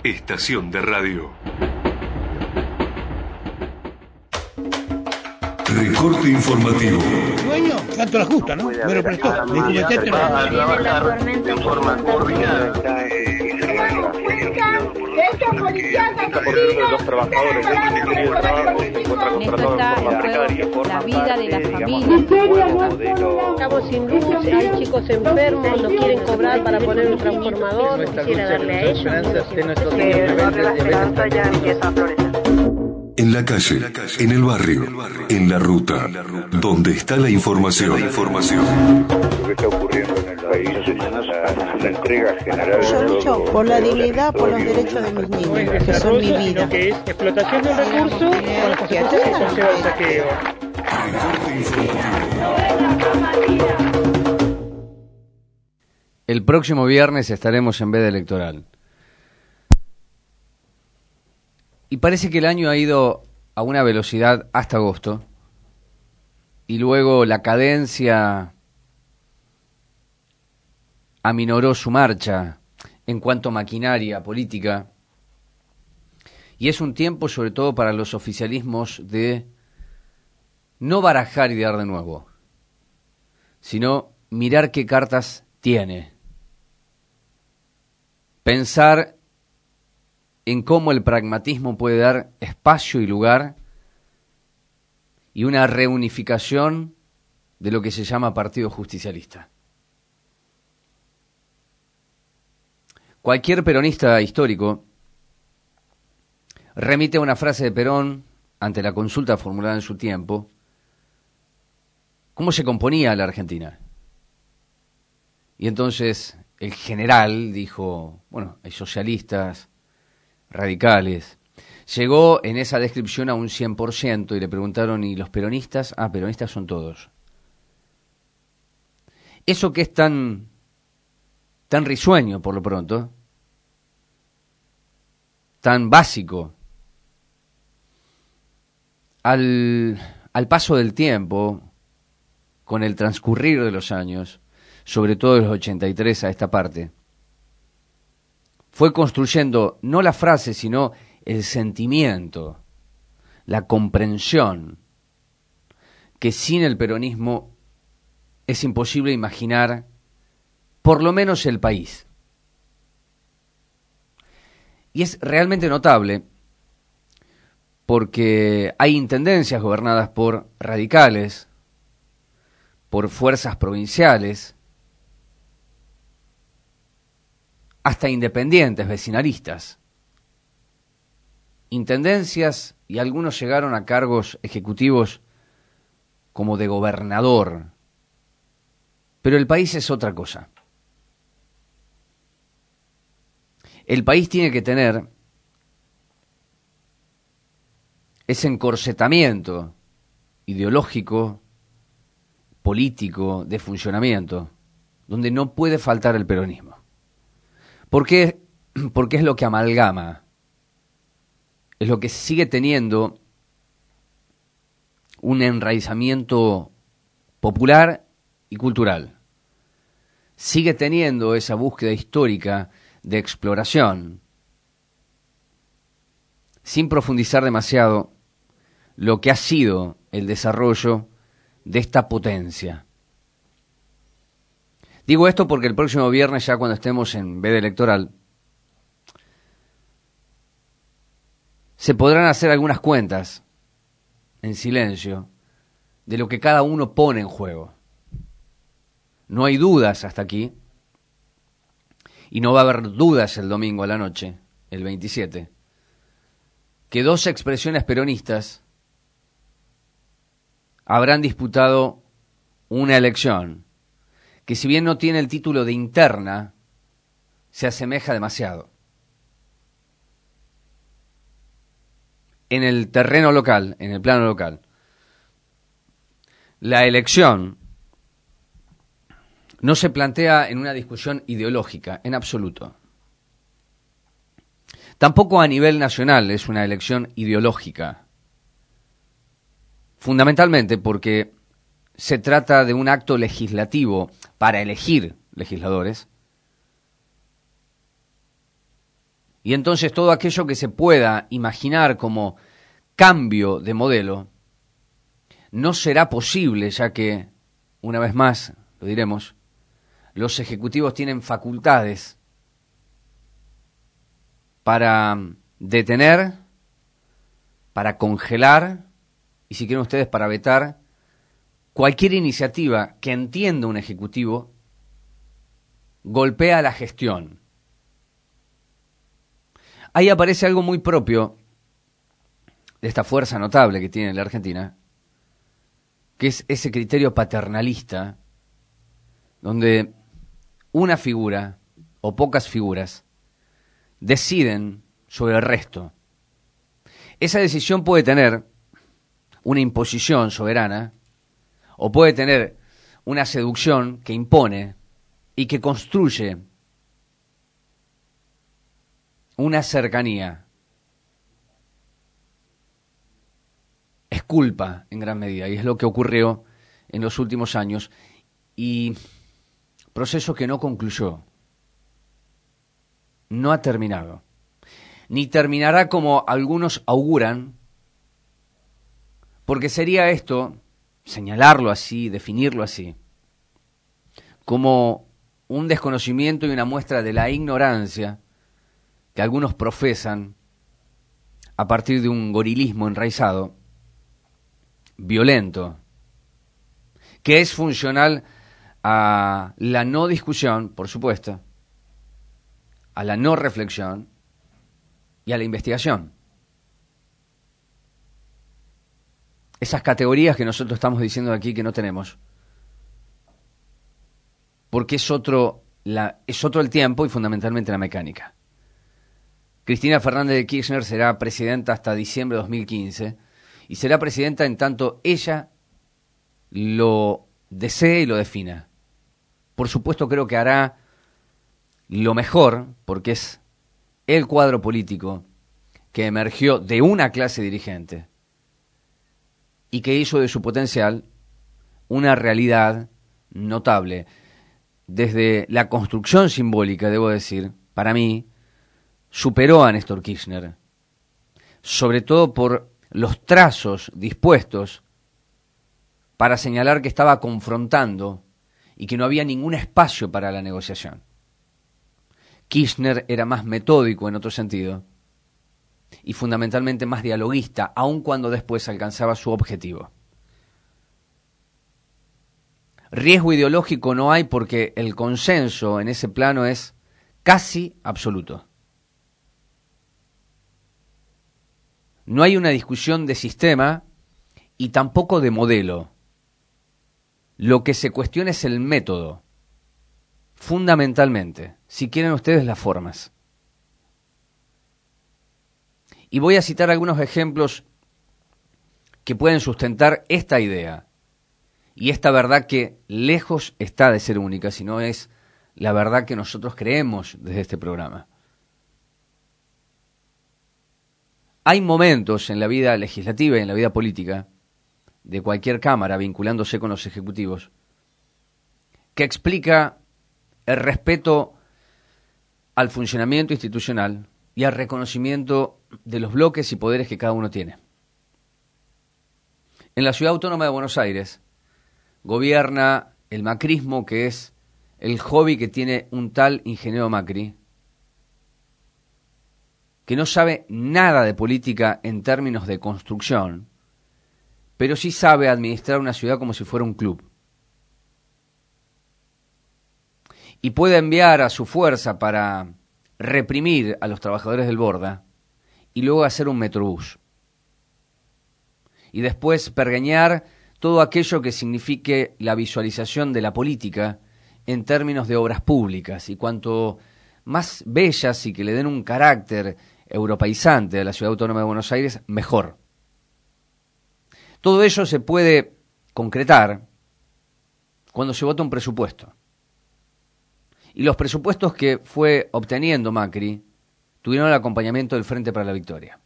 estación de radio. Recorte informativo. Dueño, tanto la justa, ¿no? Me lo prestó. Le dije, usted En forma coordinada. Los trabajadores En esto está en juego la vida de las familias. Estamos sin luz, hay chicos enfermos, no quieren cobrar para poner un transformador, quisiera darle a ellos. En la calle, en el barrio, en la ruta, donde está la información. Lo que está ocurriendo en el país es una entrega general. Yo lucho por la dignidad, por los derechos de mis niños, que son mi vida. Que es explotación de un recurso con las consecuencias que conlleva el saqueo. El próximo viernes estaremos en veda electoral. Y parece que el año ha ido a una velocidad hasta agosto. Y luego la cadencia aminoró su marcha en cuanto a maquinaria política. Y es un tiempo, sobre todo para los oficialismos, de no barajar y dar de nuevo, sino mirar qué cartas tiene. Pensar en cómo el pragmatismo puede dar espacio y lugar y una reunificación de lo que se llama Partido Justicialista. Cualquier peronista histórico remite a una frase de Perón ante la consulta formulada en su tiempo. ¿Cómo se componía la Argentina? Y entonces el general dijo, bueno, hay socialistas, radicales. Llegó en esa descripción a un 100% y le preguntaron, ¿y los peronistas? Ah, peronistas son todos. Eso que es tan risueño por lo pronto, tan básico, al paso del tiempo, con el transcurrir de los años, sobre todo de los 83 a esta parte, fue construyendo no la frase, sino el sentimiento, la comprensión, que sin el peronismo es imposible imaginar por lo menos el país. Y es realmente notable porque hay intendencias gobernadas por radicales, por fuerzas provinciales, hasta independientes, vecinalistas. Intendencias y algunos llegaron a cargos ejecutivos como de gobernador. Pero el país es otra cosa. El país tiene que tener ese encorsetamiento ideológico, político, de funcionamiento, donde no puede faltar el peronismo. ¿Por qué? Porque es lo que amalgama, es lo que sigue teniendo un enraizamiento popular y cultural. Sigue teniendo esa búsqueda histórica de exploración, sin profundizar demasiado lo que ha sido el desarrollo de esta potencia. Digo esto porque el próximo viernes, ya cuando estemos en veda electoral, se podrán hacer algunas cuentas en silencio de lo que cada uno pone en juego. No hay dudas hasta aquí, y no va a haber dudas el domingo a la noche, el 27, que dos expresiones peronistas habrán disputado una elección que, si bien no tiene el título de interna, se asemeja demasiado. En el terreno local, en el plano local, la elección no se plantea en una discusión ideológica, en absoluto. Tampoco a nivel nacional es una elección ideológica. Fundamentalmente porque se trata de un acto legislativo para elegir legisladores Y entonces todo aquello que se pueda imaginar como cambio de modelo no será posible, ya que, una vez más, lo diremos, los ejecutivos tienen facultades para detener, para congelar y, si quieren ustedes, para vetar cualquier iniciativa que entienda un ejecutivo golpea la gestión. Ahí aparece algo muy propio de esta fuerza notable que tiene la Argentina, que es ese criterio paternalista, donde una figura o pocas figuras deciden sobre el resto. Esa decisión puede tener una imposición soberana o puede tener una seducción que impone y que construye una cercanía. Es culpa en gran medida, y es lo que ocurrió en los últimos años, y proceso que no concluyó, no ha terminado, ni terminará como algunos auguran, porque sería esto, señalarlo así, definirlo así, como un desconocimiento y una muestra de la ignorancia que algunos profesan a partir de un gorilismo enraizado, violento, que es funcional a la no discusión, por supuesto, a la no reflexión y a la investigación. Esas categorías que nosotros estamos diciendo aquí que no tenemos, porque es otro el tiempo y fundamentalmente la mecánica. Cristina Fernández de Kirchner será presidenta hasta diciembre de 2015 y será presidenta en tanto ella lo desee y lo defina. Por supuesto, creo que hará lo mejor, porque es el cuadro político que emergió de una clase dirigente y que hizo de su potencial una realidad notable. Desde la construcción simbólica, debo decir, para mí, superó a Néstor Kirchner, sobre todo por los trazos dispuestos para señalar que estaba confrontando y que no había ningún espacio para la negociación. Kirchner era más metódico en otro sentido y fundamentalmente más dialoguista, aun cuando después alcanzaba su objetivo. Riesgo ideológico no hay porque el consenso en ese plano es casi absoluto. No hay una discusión de sistema y tampoco de modelo. Lo que se cuestiona es el método, fundamentalmente, si quieren ustedes las formas. Y voy a citar algunos ejemplos que pueden sustentar esta idea y esta verdad que lejos está de ser única, sino es la verdad que nosotros creemos desde este programa. Hay momentos en la vida legislativa y en la vida política de cualquier cámara vinculándose con los ejecutivos que explica el respeto al funcionamiento institucional y al reconocimiento de los bloques y poderes que cada uno tiene. En la Ciudad Autónoma de Buenos Aires gobierna el macrismo, que es el hobby que tiene un tal ingeniero Macri, que no sabe nada de política en términos de construcción, pero sí sabe administrar una ciudad como si fuera un club. Y puede enviar a su fuerza para reprimir a los trabajadores del Borda y luego hacer un metrobús. Y después pergeñar todo aquello que signifique la visualización de la política en términos de obras públicas. Y cuanto más bellas y que le den un carácter europeizante a la Ciudad Autónoma de Buenos Aires, mejor. Todo ello se puede concretar cuando se vota un presupuesto. Y los presupuestos que fue obteniendo Macri tuvieron el acompañamiento del Frente para la Victoria.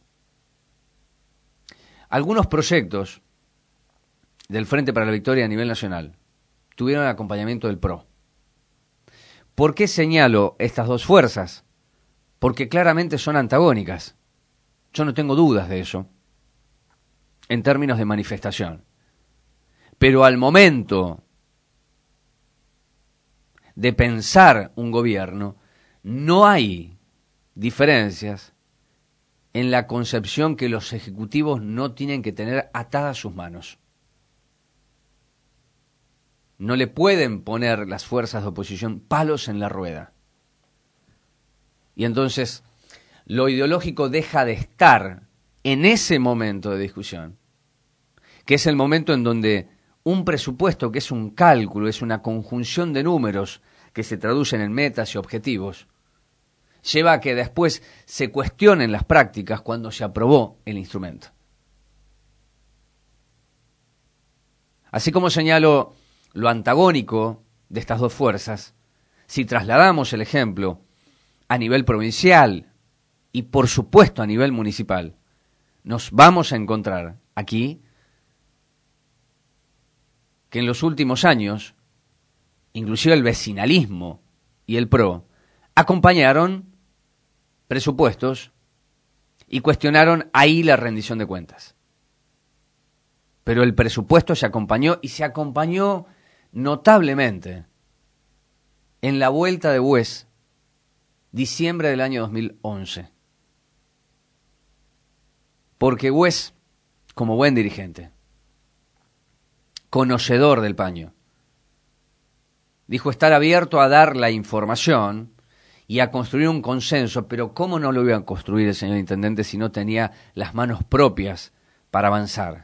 Algunos proyectos del Frente para la Victoria a nivel nacional tuvieron el acompañamiento del PRO. ¿Por qué señalo estas dos fuerzas? porque claramente son antagónicas. Yo no tengo dudas de eso, en términos de manifestación. Pero al momento de pensar un gobierno, no hay diferencias en la concepción que los ejecutivos no tienen que tener atadas sus manos. No le pueden poner las fuerzas de oposición palos en la rueda. Y entonces lo ideológico deja de estar en ese momento de discusión, que es el momento en donde un presupuesto, que es un cálculo, es una conjunción de números que se traducen en metas y objetivos, lleva a que después se cuestionen las prácticas cuando se aprobó el instrumento. Así como señalo lo antagónico de estas dos fuerzas, si trasladamos el ejemplo a nivel provincial y por supuesto a nivel municipal, nos vamos a encontrar aquí que en los últimos años, inclusive el vecinalismo y el PRO, acompañaron presupuestos y cuestionaron ahí la rendición de cuentas. Pero el presupuesto se acompañó, y se acompañó notablemente en la vuelta de Bues, diciembre del año 2011. Porque Bues, como buen dirigente, conocedor del paño, dijo estar abierto a dar la información y a construir un consenso, pero ¿cómo no lo iba a construir el señor intendente si no tenía las manos propias para avanzar?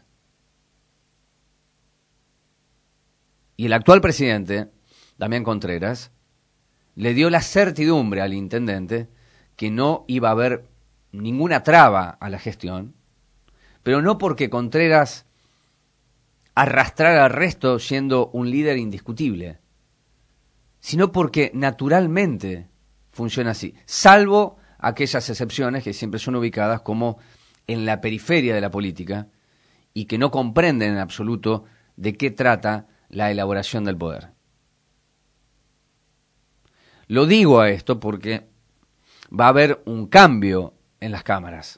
Y el actual presidente, Damián Contreras, le dio la certidumbre al intendente que no iba a haber ninguna traba a la gestión, pero no porque Contreras arrastrara al resto siendo un líder indiscutible, sino porque naturalmente funciona así, salvo aquellas excepciones que siempre son ubicadas como en la periferia de la política y que no comprenden en absoluto de qué trata la elaboración del poder. Lo digo a esto porque va a haber un cambio en las cámaras.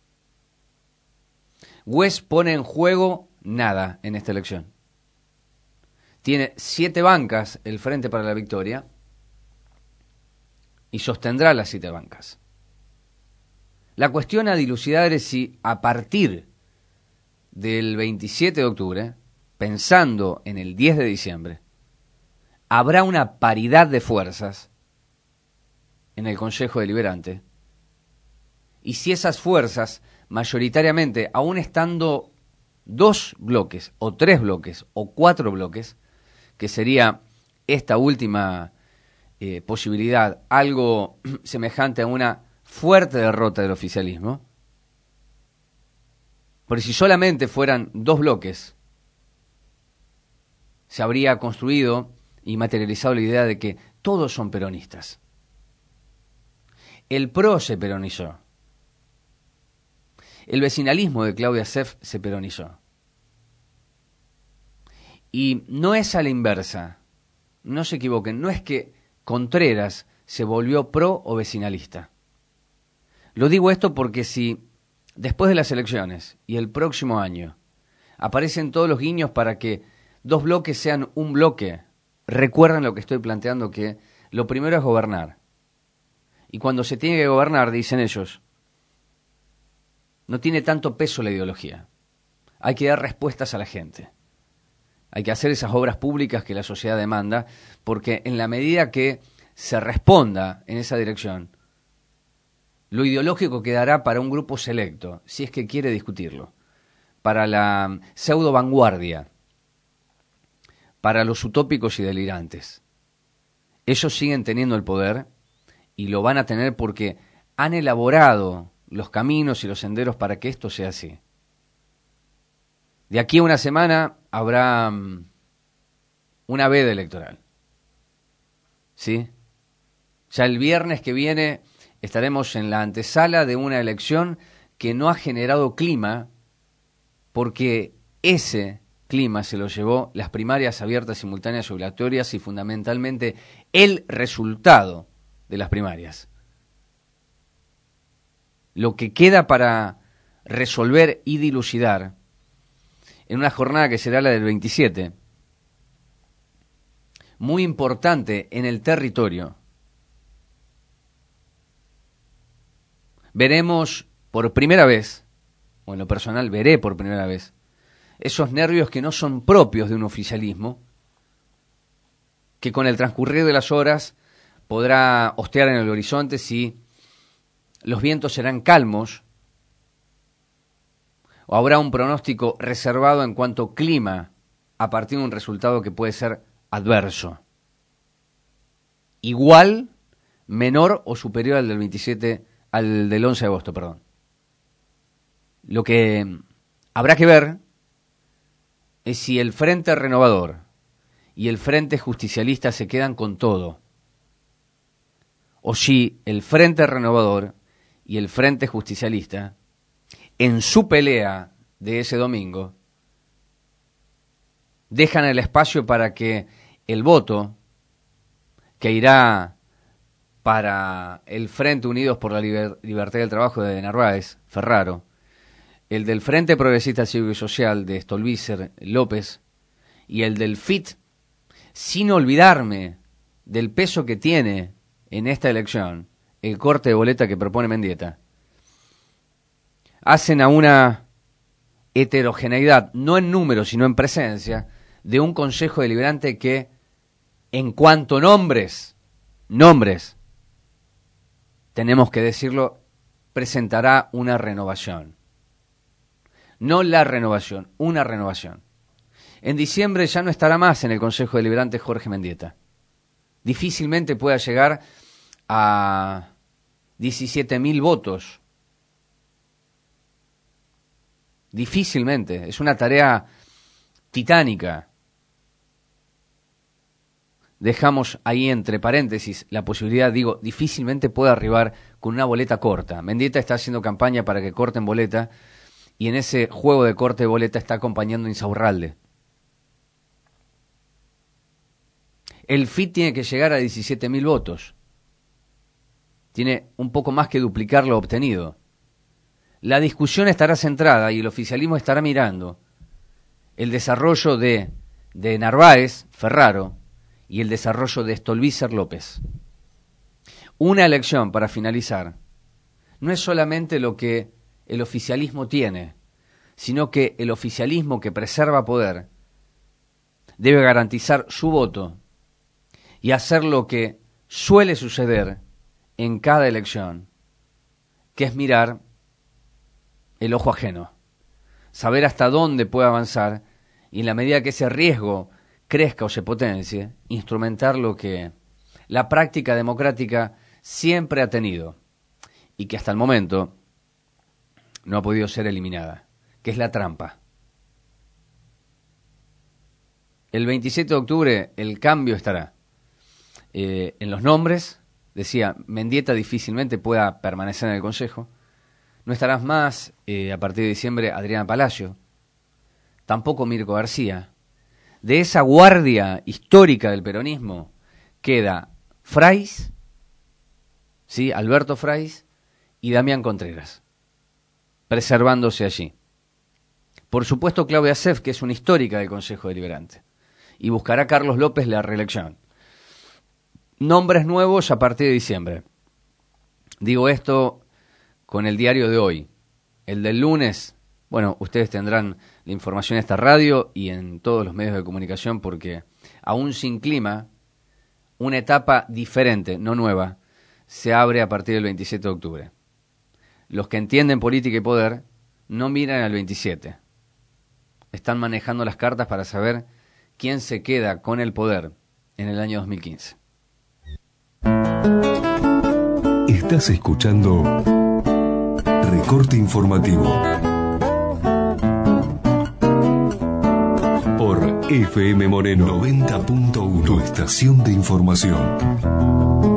Bues pone en juego nada en esta elección. Tiene 7 bancas el Frente para la Victoria y sostendrá las 7 bancas. La cuestión a dilucidar es si a partir del 27 de octubre, pensando en el 10 de diciembre, habrá una paridad de fuerzas en el Consejo Deliberante, y si esas fuerzas, mayoritariamente, aún estando 2 bloques, o 3 bloques, o 4 bloques, que sería esta última posibilidad, algo semejante a una fuerte derrota del oficialismo, porque si solamente fueran 2 bloques, se habría construido y materializado la idea de que todos son peronistas. El PRO se peronizó. El vecinalismo de Claudia Seff se peronizó. Y no es a la inversa, no se equivoquen, no es que Contreras se volvió pro o vecinalista. Lo digo esto porque si después de las elecciones y el próximo año aparecen todos los guiños para que 2 bloques sean un bloque, recuerden lo que estoy planteando, que lo primero es gobernar. Y cuando se tiene que gobernar, dicen ellos, no tiene tanto peso la ideología. Hay que dar respuestas a la gente. Hay que hacer esas obras públicas que la sociedad demanda, porque en la medida que se responda en esa dirección, lo ideológico quedará para un grupo selecto, si es que quiere discutirlo, para la pseudo vanguardia, para los utópicos y delirantes. Ellos siguen teniendo el poder y lo van a tener porque han elaborado los caminos y los senderos para que esto sea así. De aquí a una semana habrá una veda electoral. ¿Sí? Ya el viernes que viene estaremos en la antesala de una elección que no ha generado clima, porque ese clima se lo llevó las primarias abiertas, simultáneas y obligatorias, y fundamentalmente el resultado de las primarias. lo que queda para resolver y dilucidar en una jornada que será la del 27, muy importante en el territorio. Veremos por primera vez, o en lo personal veré por primera vez, esos nervios que no son propios de un oficialismo, que con el transcurrir de las horas podrá hostear en el horizonte si los vientos serán calmos o habrá un pronóstico reservado en cuanto clima a partir de un resultado que puede ser adverso. Igual, menor o superior al del 11 de agosto, perdón. Lo que habrá que ver es si el Frente Renovador y el Frente Justicialista se quedan con todo, o si el Frente Renovador y el Frente Justicialista, en su pelea de ese domingo, dejan el espacio para que el voto que irá para el Frente Unidos por la Libertad del Trabajo de Narváez, Ferraro, el del Frente Progresista Cívico y Social de Stolbizer, López, y el del FIT, sin olvidarme del peso que tiene en esta elección el corte de boleta que propone Mendieta, hacen a una heterogeneidad, no en número, sino en presencia, de un Consejo Deliberante que, en cuanto nombres, tenemos que decirlo, presentará una renovación. No la renovación, una renovación. En diciembre ya no estará más en el Consejo Deliberante Jorge Mendieta. Difícilmente pueda llegar a 17.000 votos. Difícilmente. Es una tarea titánica. Dejamos ahí entre paréntesis la posibilidad, digo, difícilmente puede arribar con una boleta corta. Mendieta está haciendo campaña para que corten boleta y en ese juego de corte de boleta está acompañando Insaurralde. El FIT tiene que llegar a 17.000 votos. Tiene un poco más que duplicar lo obtenido. La discusión estará centrada y el oficialismo estará mirando el desarrollo de Narváez, Ferraro, y el desarrollo de Stolbizer, López. Una elección, para finalizar, no es solamente lo que el oficialismo tiene, sino que el oficialismo que preserva poder debe garantizar su voto y hacer lo que suele suceder en cada elección, que es mirar el ojo ajeno, saber hasta dónde puede avanzar y en la medida que ese riesgo crezca o se potencie, instrumentar lo que la práctica democrática siempre ha tenido y que hasta el momento no ha podido ser eliminada, que es la trampa. El 27 de octubre el cambio estará en los nombres. Decía, Mendieta difícilmente pueda permanecer en el Consejo. No estarás más, a partir de diciembre, Adriana Palacio. Tampoco Mirko García. De esa guardia histórica del peronismo queda Fraiz, ¿sí? Alberto Fraiz y Damián Contreras, preservándose allí. Por supuesto Claudia Seff, que es una histórica del Consejo Deliberante, y buscará Carlos López la reelección. Nombres nuevos a partir de diciembre. Digo esto con el diario de hoy. El del lunes, bueno, ustedes tendrán la información en esta radio y en todos los medios de comunicación, porque aún sin clima, una etapa diferente, no nueva, se abre a partir del 27 de octubre. Los que entienden política y poder no miran al 27. Están manejando las cartas para saber quién se queda con el poder en el año 2015. Estás escuchando Recorte Informativo por FM Moreno 90.1, tu estación de información.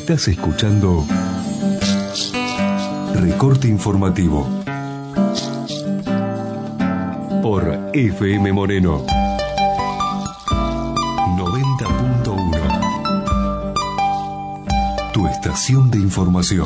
Estás escuchando Recorte Informativo por FM Moreno 90.1. Tu estación de información.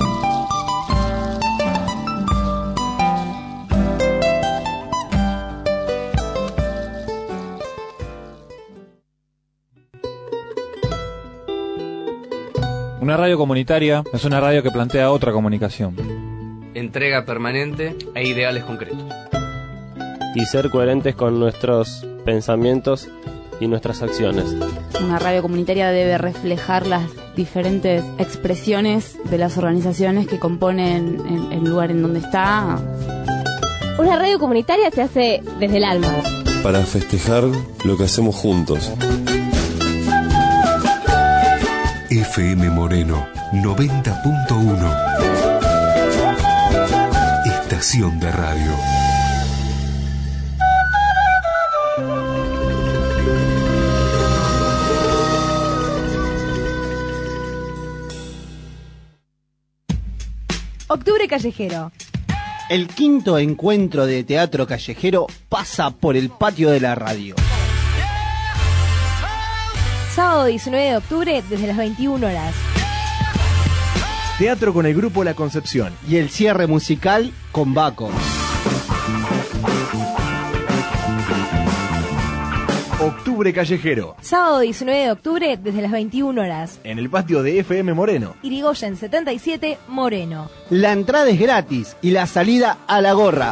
Una radio comunitaria es una radio que plantea otra comunicación. Entrega permanente e ideales concretos. Y ser coherentes con nuestros pensamientos y nuestras acciones. Una radio comunitaria debe reflejar las diferentes expresiones de las organizaciones que componen el lugar en donde está. Una radio comunitaria se hace desde el alma. Para festejar lo que hacemos juntos. FM Moreno 90.1. Estación de radio. Octubre Callejero. El quinto encuentro de teatro callejero pasa por el patio de la radio. Sábado 19 de octubre desde las 21 horas. Teatro con el grupo La Concepción. Y el cierre musical con Baco. Octubre Callejero. Sábado 19 de octubre desde las 21 horas. En el patio de FM Moreno. Irigoyen 77, Moreno. La entrada es gratis y la salida a la gorra.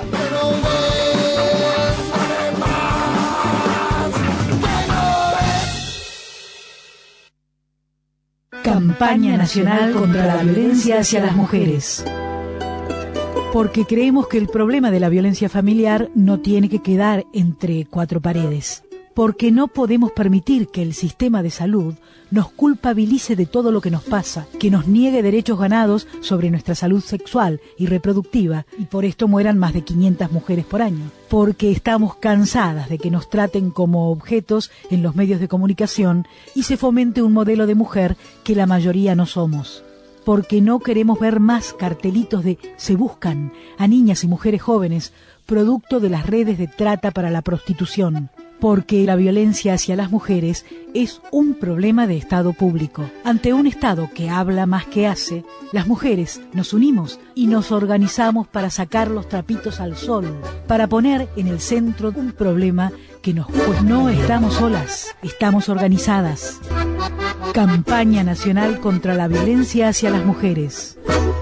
Campaña Nacional contra la Violencia hacia las Mujeres. Porque creemos que el problema de la violencia familiar no tiene que quedar entre cuatro paredes. Porque no podemos permitir que el sistema de salud nos culpabilice de todo lo que nos pasa, que nos niegue derechos ganados sobre nuestra salud sexual y reproductiva, y por esto mueran más de 500 mujeres por año. Porque estamos cansadas de que nos traten como objetos en los medios de comunicación y se fomente un modelo de mujer que la mayoría no somos. Porque no queremos ver más cartelitos de "se buscan" a niñas y mujeres jóvenes, producto de las redes de trata para la prostitución. Porque la violencia hacia las mujeres es un problema de Estado público. Ante un Estado que habla más que hace, las mujeres nos unimos y nos organizamos para sacar los trapitos al sol, para poner en el centro un problema que pues no estamos solas, estamos organizadas. Campaña Nacional contra la Violencia hacia las Mujeres.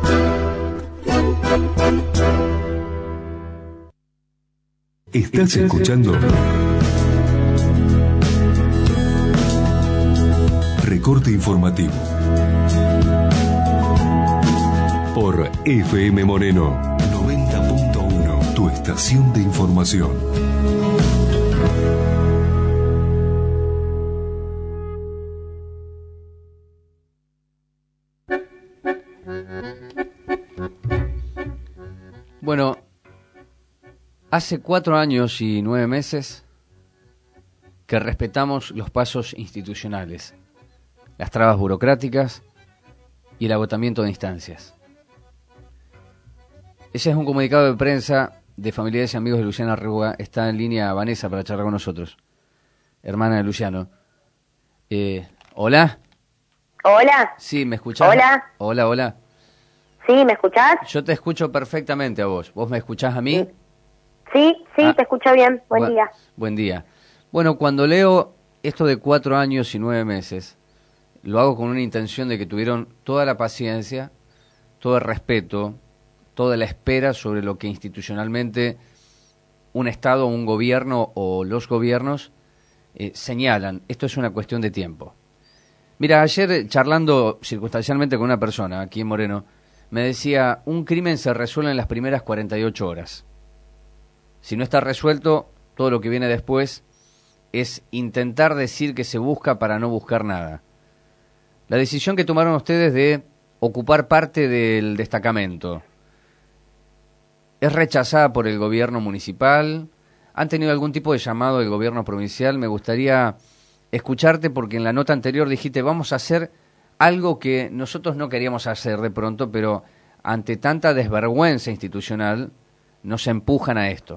¿Estás escuchando? Recorte informativo por FM Moreno 90.1, tu estación de información. Bueno, hace 4 años y 9 meses que respetamos los pasos institucionales, las trabas burocráticas y el agotamiento de instancias. Ese es un comunicado de prensa de familiares y amigos de Luciana Rúa. Está en línea Vanessa para charlar con nosotros, hermana de Luciano. ¿Hola? ¿Hola? Sí, ¿me escuchás? ¿Hola? Hola, hola. ¿Sí, me escuchás? Yo te escucho perfectamente a vos. ¿Vos me escuchás a mí? Sí, te escucho bien. Buen día. Buen día. Bueno, cuando leo esto de 4 años y 9 meses, lo hago con una intención de que tuvieron toda la paciencia, todo el respeto, toda la espera sobre lo que institucionalmente un Estado, un gobierno o los gobiernos señalan. Esto es una cuestión de tiempo. Mira, ayer charlando circunstancialmente con una persona aquí en Moreno, me decía, un crimen se resuelve en las primeras 48 horas. Si no está resuelto, todo lo que viene después es intentar decir que se busca para no buscar nada. La decisión que tomaron ustedes de ocupar parte del destacamento es rechazada por el gobierno municipal. ¿Han tenido algún tipo de llamado del gobierno provincial? Me gustaría escucharte porque en la nota anterior dijiste vamos a hacer algo que nosotros no queríamos hacer de pronto, pero ante tanta desvergüenza institucional nos empujan a esto.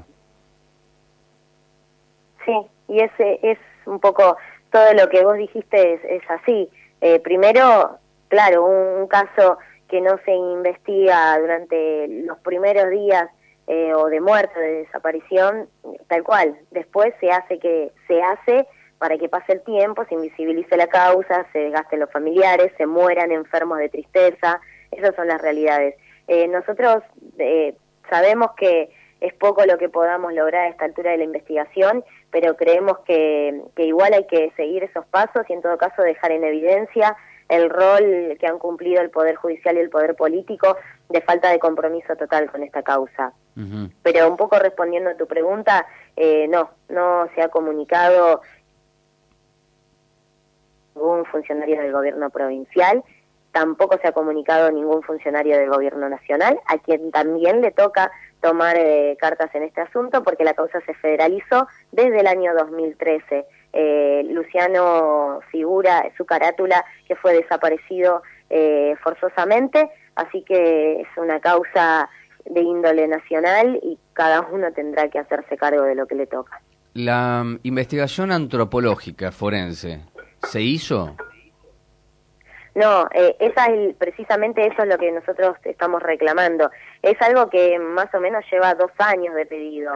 Sí, y ese es un poco todo lo que vos dijiste es así. Primero, claro, un caso que no se investiga durante los primeros días o de muerte, de desaparición, tal cual. Después se hace para que pase el tiempo, se invisibilice la causa, se desgasten los familiares, se mueran enfermos de tristeza. Esas son las realidades. Nosotros sabemos que es poco lo que podamos lograr a esta altura de la investigación, pero creemos que igual hay que seguir esos pasos y en todo caso dejar en evidencia el rol que han cumplido el Poder Judicial y el Poder Político de falta de compromiso total con esta causa. Uh-huh. Pero un poco respondiendo a tu pregunta, no se ha comunicado ningún funcionario del gobierno provincial, tampoco se ha comunicado ningún funcionario del gobierno nacional, a quien también le toca tomar cartas en este asunto porque la causa se federalizó desde el año 2013. Luciano figura su carátula que fue desaparecido forzosamente, así que es una causa de índole nacional y cada uno tendrá que hacerse cargo de lo que le toca. La investigación antropológica forense, ¿se hizo? No, precisamente eso es lo que nosotros estamos reclamando. Es algo que más o menos lleva 2 años de pedido.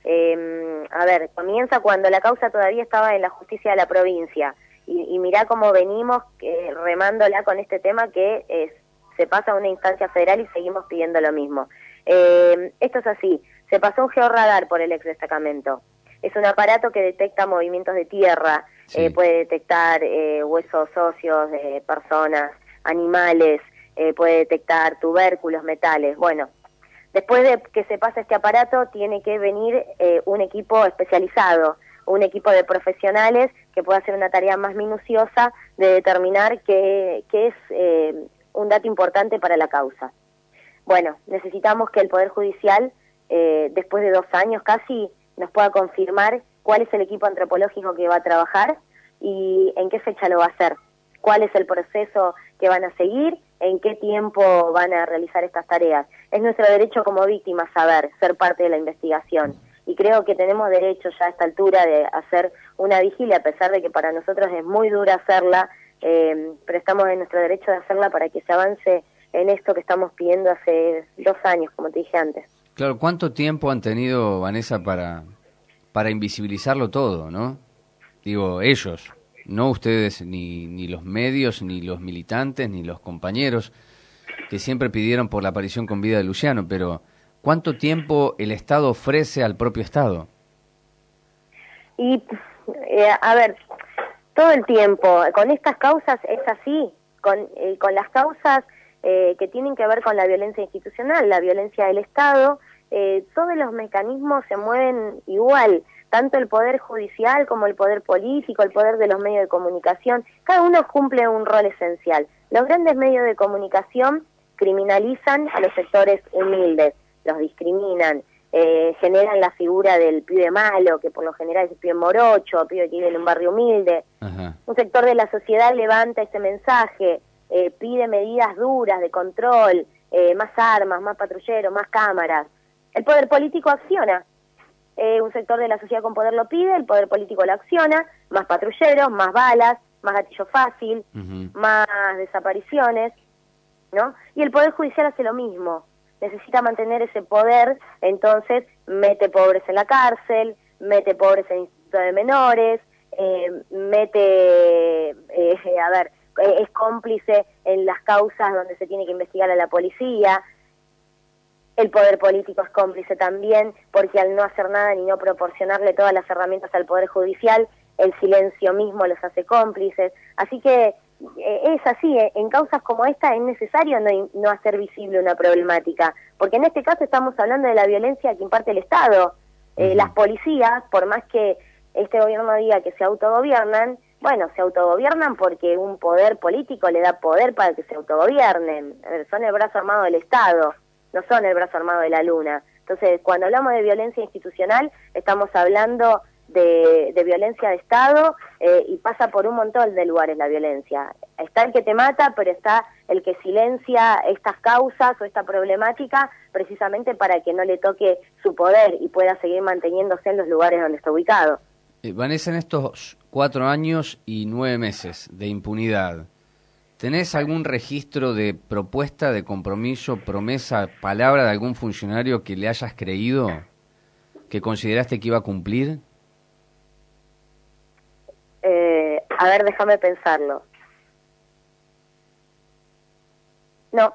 Comienza cuando la causa todavía estaba en la justicia de la provincia. Y mirá cómo venimos remándola con este tema que se pasa a una instancia federal y seguimos pidiendo lo mismo. Esto es así, se pasó un georradar por el exdestacamento. Es un aparato que detecta movimientos de tierra, sí. Puede detectar huesos óseos de personas, animales, puede detectar tubérculos, metales. Bueno, después de que se pase este aparato tiene que venir un equipo especializado, un equipo de profesionales que pueda hacer una tarea más minuciosa de determinar qué es un dato importante para la causa. Bueno, necesitamos que el Poder Judicial, después de 2 años casi, nos pueda confirmar cuál es el equipo antropológico que va a trabajar y en qué fecha lo va a hacer, cuál es el proceso que van a seguir, en qué tiempo van a realizar estas tareas. Es nuestro derecho como víctimas saber, ser parte de la investigación. Y creo que tenemos derecho ya a esta altura de hacer una vigilia, a pesar de que para nosotros es muy dura hacerla, pero estamos en nuestro derecho de hacerla para que se avance en esto que estamos pidiendo hace 2 años, como te dije antes. Claro, ¿cuánto tiempo han tenido, Vanessa, para invisibilizarlo todo, no? Digo, ellos, no ustedes, ni los medios, ni los militantes, ni los compañeros, que siempre pidieron por la aparición con vida de Luciano, pero ¿cuánto tiempo el Estado ofrece al propio Estado? Y, todo el tiempo, con estas causas es así, con las causas que tienen que ver con la violencia institucional, la violencia del Estado, todos los mecanismos se mueven igual, tanto el Poder Judicial como el Poder Político, el poder de los medios de comunicación, cada uno cumple un rol esencial. Los grandes medios de comunicación criminalizan a los sectores humildes, los discriminan, generan la figura del pibe malo, que por lo general es el pibe morocho, el pibe que vive en un barrio humilde. Ajá. Un sector de la sociedad levanta ese mensaje, pide medidas duras de control, más armas, más patrulleros, más cámaras. El poder político acciona. Un sector de la sociedad con poder lo pide, el poder político lo acciona, más patrulleros, más balas, más gatillo fácil, más desapariciones, ¿no? Y el Poder Judicial hace lo mismo. Necesita mantener ese poder, entonces mete pobres en la cárcel, mete pobres en institutos de menores, es cómplice en las causas donde se tiene que investigar a la policía. El poder político es cómplice también, porque al no hacer nada ni no proporcionarle todas las herramientas al Poder Judicial, el silencio mismo los hace cómplices. Así que es así, en causas como esta es necesario no hacer visible una problemática, porque en este caso estamos hablando de la violencia que imparte el Estado. Las policías, por más que este gobierno diga que se autogobiernan, bueno, se autogobiernan porque un poder político le da poder para que se autogobiernen. Son el brazo armado del Estado, no son el brazo armado de la luna. Entonces, cuando hablamos de violencia institucional, estamos hablando de violencia de Estado y pasa por un montón de lugares la violencia. está el que te mata, pero está el que silencia estas causas o esta problemática precisamente para que no le toque su poder y pueda seguir manteniéndose en los lugares donde está ubicado. Vanessa, en estos 4 años y 9 meses de impunidad, ¿tenés algún registro de propuesta, de compromiso, promesa, palabra de algún funcionario que le hayas creído, que consideraste que iba a cumplir? A ver, déjame pensarlo. No.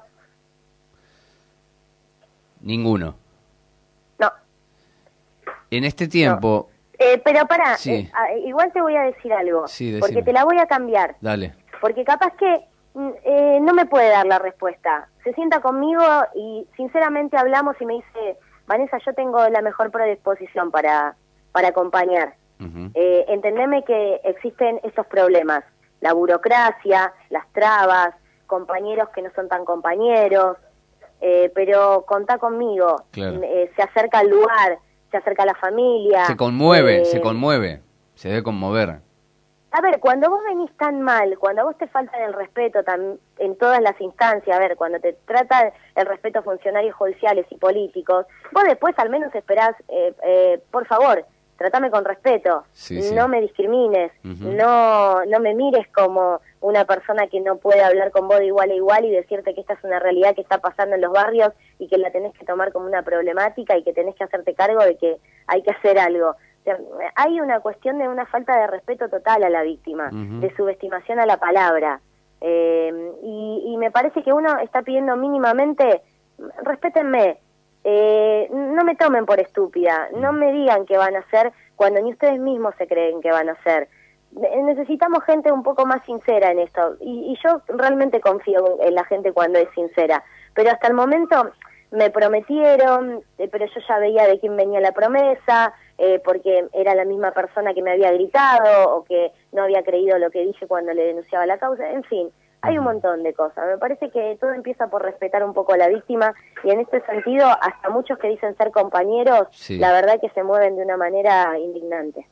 Ninguno. No. En este tiempo... Pero pará, sí. Igual te voy a decir algo, Sí, porque te la voy a cambiar. Dale. Porque capaz que no me puede dar la respuesta. Se sienta conmigo y sinceramente hablamos y me dice, Vanessa, yo tengo la mejor predisposición para acompañar. Entendeme que existen estos problemas, la burocracia, las trabas, compañeros que no son tan compañeros, pero contá conmigo. Claro. Se acerca al lugar, se acerca a la familia. Se conmueve, se debe conmover. A ver, cuando vos venís tan mal, cuando a vos te falta el respeto en todas las instancias, a ver, cuando te trata el respeto a funcionarios judiciales y políticos, vos después al menos esperás, por favor, tratame con respeto, no me discrimines, no me mires como una persona que no puede hablar con vos de igual a igual y decirte que esta es una realidad que está pasando en los barrios y que la tenés que tomar como una problemática y que tenés que hacerte cargo de que hay que hacer algo. O sea, hay una cuestión de una falta de respeto total a la víctima, de subestimación a la palabra, y me parece que uno está pidiendo mínimamente, respétenme, no me tomen por estúpida, no me digan qué van a hacer cuando ni ustedes mismos se creen que van a hacer. Necesitamos gente un poco más sincera en esto, y yo realmente confío en la gente cuando es sincera, pero hasta el momento me prometieron, pero yo ya veía de quién venía la promesa, porque era la misma persona que me había gritado o que no había creído lo que dije cuando le denunciaba la causa, en fin. Hay un montón de cosas. Me parece que todo empieza por respetar un poco a la víctima y en este sentido hasta muchos que dicen ser compañeros, la verdad que se mueven de una manera indignante.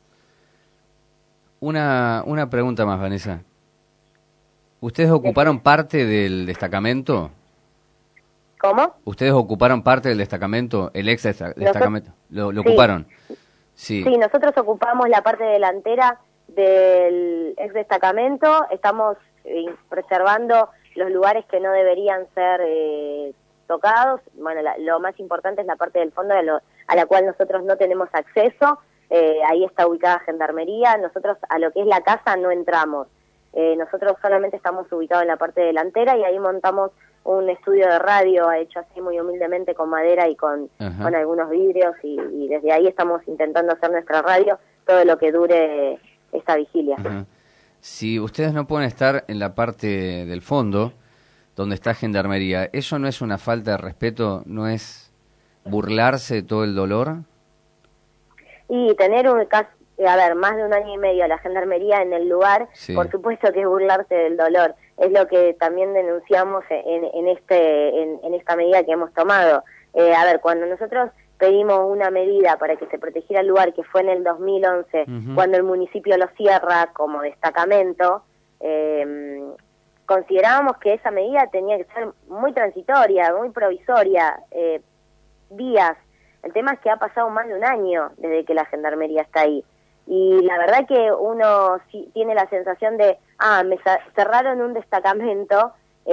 Una pregunta más, Vanessa. ¿Ustedes ocuparon parte del destacamento? ¿Cómo? ¿Ustedes ocuparon parte del destacamento, el ex destacamento? ¿Lo ocuparon? Sí, nosotros ocupamos la parte delantera del ex destacamento, estamos preservando los lugares que no deberían ser tocados. Bueno, lo más importante es la parte del fondo a la cual nosotros no tenemos acceso, ahí está ubicada Gendarmería, nosotros a lo que es la casa no entramos, nosotros solamente estamos ubicados en la parte delantera y ahí montamos un estudio de radio hecho así muy humildemente con madera y con algunos vidrios y desde ahí estamos intentando hacer nuestra radio todo lo que dure esta vigilia. Si ustedes no pueden estar en la parte del fondo, donde está Gendarmería, ¿eso no es una falta de respeto? ¿No es burlarse de todo el dolor? Y tener más de 1 año y medio la Gendarmería en el lugar, por supuesto que es burlarse del dolor. Es lo que también denunciamos en esta medida que hemos tomado. Cuando nosotros pedimos una medida para que se protegiera el lugar, que fue en el 2011, cuando el municipio lo cierra como destacamento, considerábamos que esa medida tenía que ser muy transitoria, muy provisoria, días. El tema es que ha pasado más de 1 año desde que la Gendarmería está ahí. Y la verdad que uno sí tiene la sensación de, me cerraron un destacamento,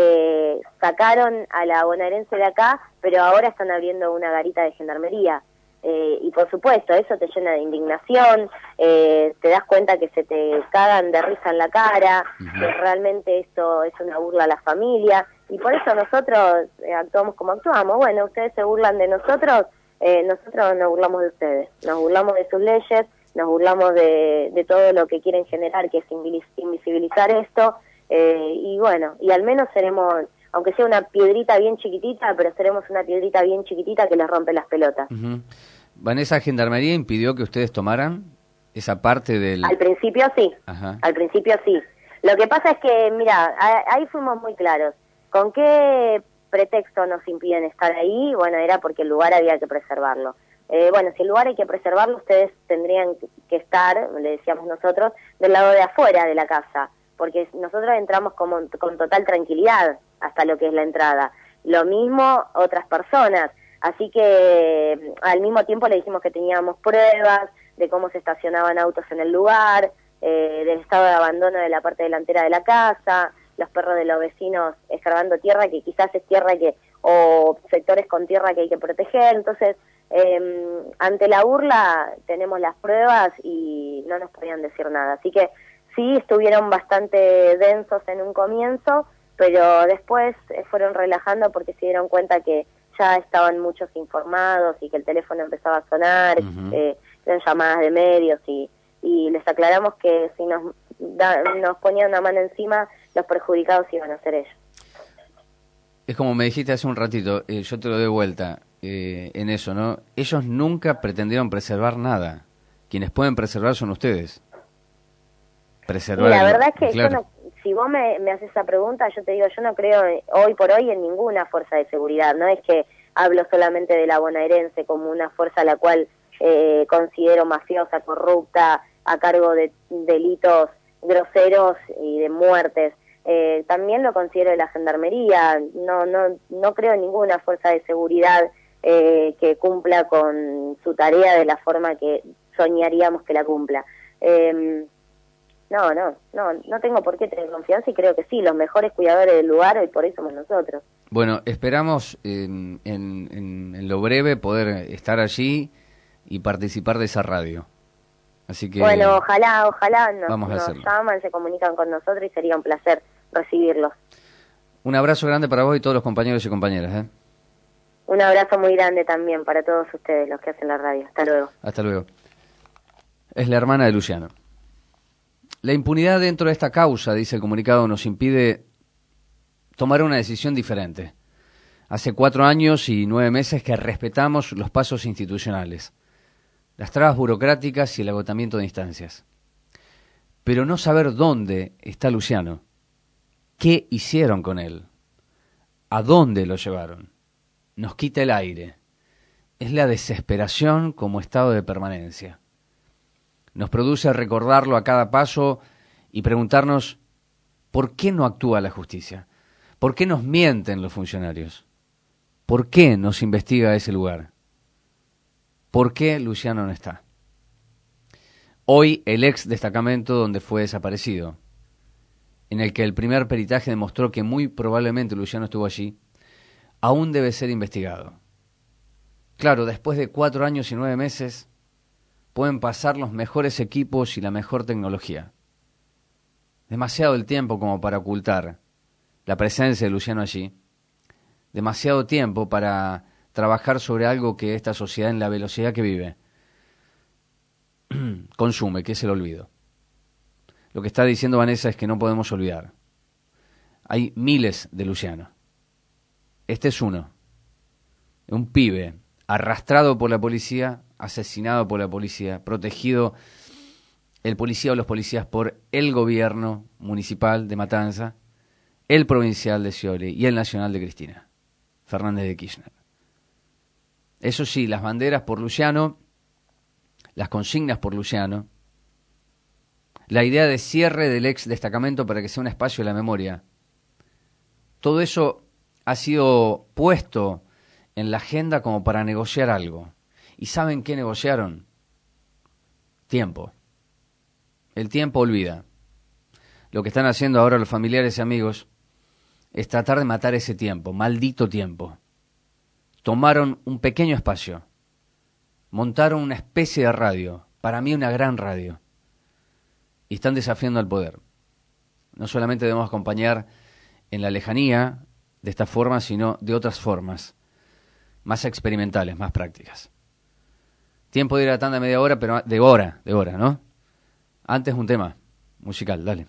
sacaron a la bonaerense de acá, pero ahora están abriendo una garita de Gendarmería. Y por supuesto, eso te llena de indignación, te das cuenta que se te cagan de risa en la cara, que realmente esto es una burla a la familia, y por eso nosotros actuamos como actuamos. Bueno, ustedes se burlan de nosotros, nosotros nos burlamos de ustedes, nos burlamos de sus leyes, nos burlamos de todo lo que quieren generar, que es invisibilizar esto, y bueno, y al menos seremos, aunque sea una piedrita bien chiquitita, pero seremos una piedrita bien chiquitita que les rompe las pelotas. Vanessa, ¿Gendarmería impidió que ustedes tomaran esa parte del...? Al principio sí, al principio sí. Lo que pasa es que, mira, ahí fuimos muy claros. ¿Con qué pretexto nos impiden estar ahí? Bueno, era porque el lugar había que preservarlo. Bueno, si el lugar hay que preservarlo, ustedes tendrían que estar, le decíamos nosotros, del lado de afuera de la casa, porque nosotros entramos con total tranquilidad hasta lo que es la entrada. Lo mismo otras personas. Así que al mismo tiempo le dijimos que teníamos pruebas de cómo se estacionaban autos en el lugar, del estado de abandono de la parte delantera de la casa, los perros de los vecinos escarbando tierra, que quizás es tierra o sectores con tierra que hay que proteger. Entonces, ante la burla tenemos las pruebas y no nos podían decir nada. Así que sí, estuvieron bastante densos en un comienzo, pero después fueron relajando porque se dieron cuenta que ya estaban muchos informados y que el teléfono empezaba a sonar, eran llamadas de medios y les aclaramos que si nos ponían una mano encima, los perjudicados iban a ser ellos. Es como me dijiste hace un ratito, yo te lo doy vuelta en eso, ¿no? Ellos nunca pretendieron preservar nada. Quienes pueden preservar son ustedes. Preservar. Y la verdad es que claro. yo no, si vos me haces esa pregunta, yo te digo, yo no creo hoy por hoy en ninguna fuerza de seguridad. No es que hablo solamente de la bonaerense como una fuerza a la cual considero mafiosa, corrupta, a cargo de delitos groseros y de muertes. También lo considero de la gendarmería. No creo en ninguna fuerza de seguridad que cumpla con su tarea de la forma que soñaríamos que la cumpla. No tengo por qué tener confianza y creo que sí, los mejores cuidadores del lugar hoy por hoy somos nosotros. Bueno, esperamos en lo breve poder estar allí y participar de esa radio. Así que bueno, ojalá nos llaman, se comunican con nosotros y sería un placer recibirlos. Un abrazo grande para vos y todos los compañeros y compañeras. Un abrazo muy grande también para todos ustedes, los que hacen la radio. Hasta luego. Hasta luego. Es la hermana de Luciano. La impunidad dentro de esta causa, dice el comunicado, nos impide tomar una decisión diferente. Hace 4 años y 9 meses que respetamos los pasos institucionales, las trabas burocráticas y el agotamiento de instancias. Pero no saber dónde está Luciano, qué hicieron con él, a dónde lo llevaron, nos quita el aire. Es la desesperación como estado de permanencia. Nos produce recordarlo a cada paso y preguntarnos ¿por qué no actúa la justicia? ¿Por qué nos mienten los funcionarios? ¿Por qué nos investiga ese lugar? ¿Por qué Luciano no está? Hoy el ex destacamento donde fue desaparecido, en el que el primer peritaje demostró que muy probablemente Luciano estuvo allí, aún debe ser investigado. Claro, después de 4 años y 9 meses, pueden pasar los mejores equipos y la mejor tecnología. Demasiado el tiempo como para ocultar la presencia de Luciano allí. Demasiado tiempo para trabajar sobre algo que esta sociedad, en la velocidad que vive, consume, que es el olvido. Lo que está diciendo Vanessa es que no podemos olvidar. Hay miles de Luciano. Este es uno. Un pibe arrastrado por la policía, asesinado por la policía, protegido el policía o los policías por el gobierno municipal de Matanza, el provincial de Scioli y el nacional de Cristina Fernández de Kirchner. Eso sí, las banderas por Luciano, las consignas por Luciano, la idea de cierre del ex destacamento para que sea un espacio de la memoria, todo eso ha sido puesto en la agenda como para negociar algo. ¿Y saben qué negociaron? Tiempo. El tiempo olvida. Lo que están haciendo ahora los familiares y amigos es tratar de matar ese tiempo, maldito tiempo. Tomaron un pequeño espacio, montaron una especie de radio, para mí una gran radio, y están desafiando al poder. No solamente debemos acompañar en la lejanía de esta forma, sino de otras formas, más experimentales, más prácticas. Tiempo de ir a la tanda media hora, pero de hora, ¿no? Antes un tema musical, dale.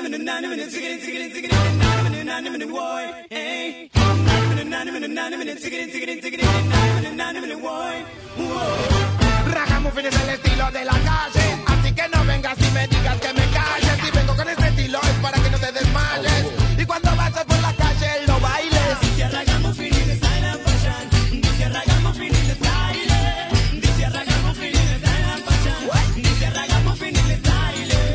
Ragamuffin es el estilo de la calle, así que no vengas y me digas que me calles. Si vengo con este estilo es para que no te desmayes. Y cuando vayas por la calle lo bailes. Dice Ragamuffin in the style and fashion. Dice Ragamuffin in the style. Dice Ragamuffin in the style and fashion. Dice Ragamuffin in the style.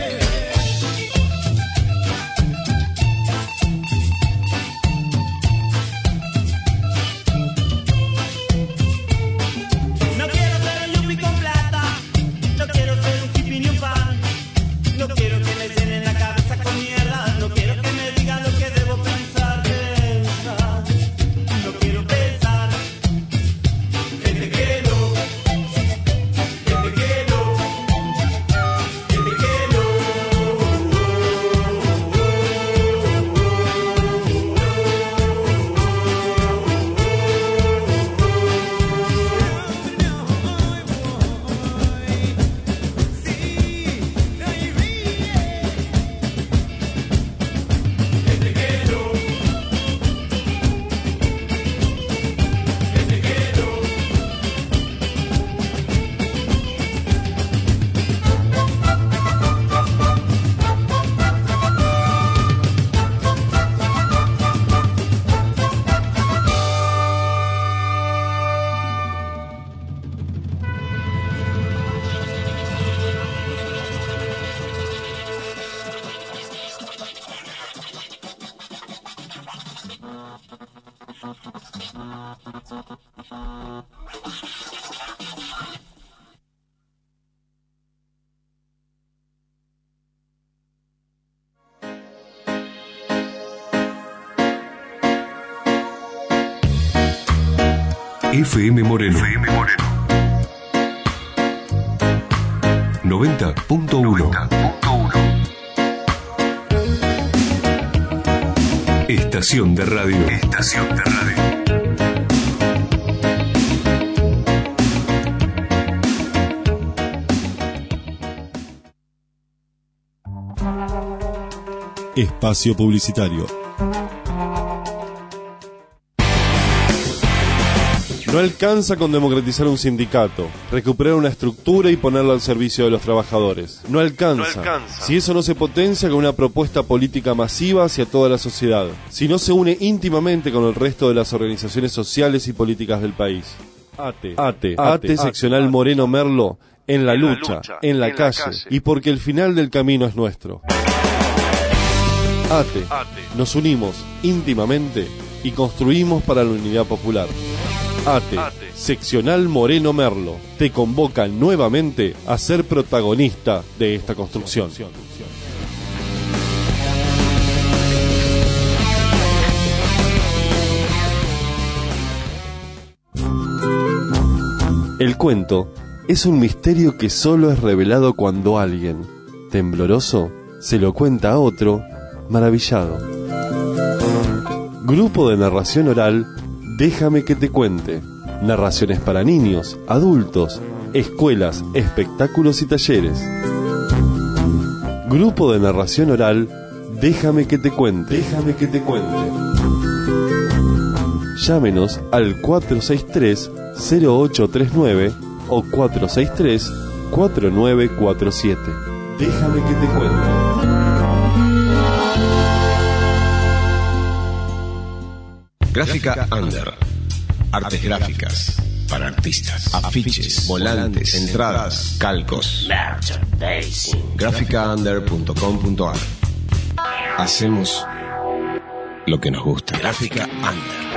FM Moreno. 90.1. Estación de radio. Espacio publicitario. No alcanza con democratizar un sindicato, recuperar una estructura y ponerla al servicio de los trabajadores. No alcanza. Si eso no se potencia con una propuesta política masiva hacia toda la sociedad. Si no se une íntimamente con el resto de las organizaciones sociales y políticas del país. ATE seccional Moreno Merlo, en la lucha, en la calle, y porque el final del camino es nuestro. ATE, nos unimos íntimamente y construimos para la unidad popular. ATE, seccional Moreno Merlo, te convoca nuevamente a ser protagonista de esta construcción. El cuento es un misterio que solo es revelado cuando alguien, tembloroso, se lo cuenta a otro, maravillado. Grupo de narración oral, Déjame que te cuente. Narraciones para niños, adultos, escuelas, espectáculos y talleres. Grupo de narración oral, Déjame que te cuente. Llámenos al 463-0839 o 463-4947. Déjame que te cuente. Gráfica Under. Artes gráficas para artistas. Afiches, volantes, entradas, calcos. Gráficaunder.com.ar. Hacemos lo que nos gusta. Gráfica Under.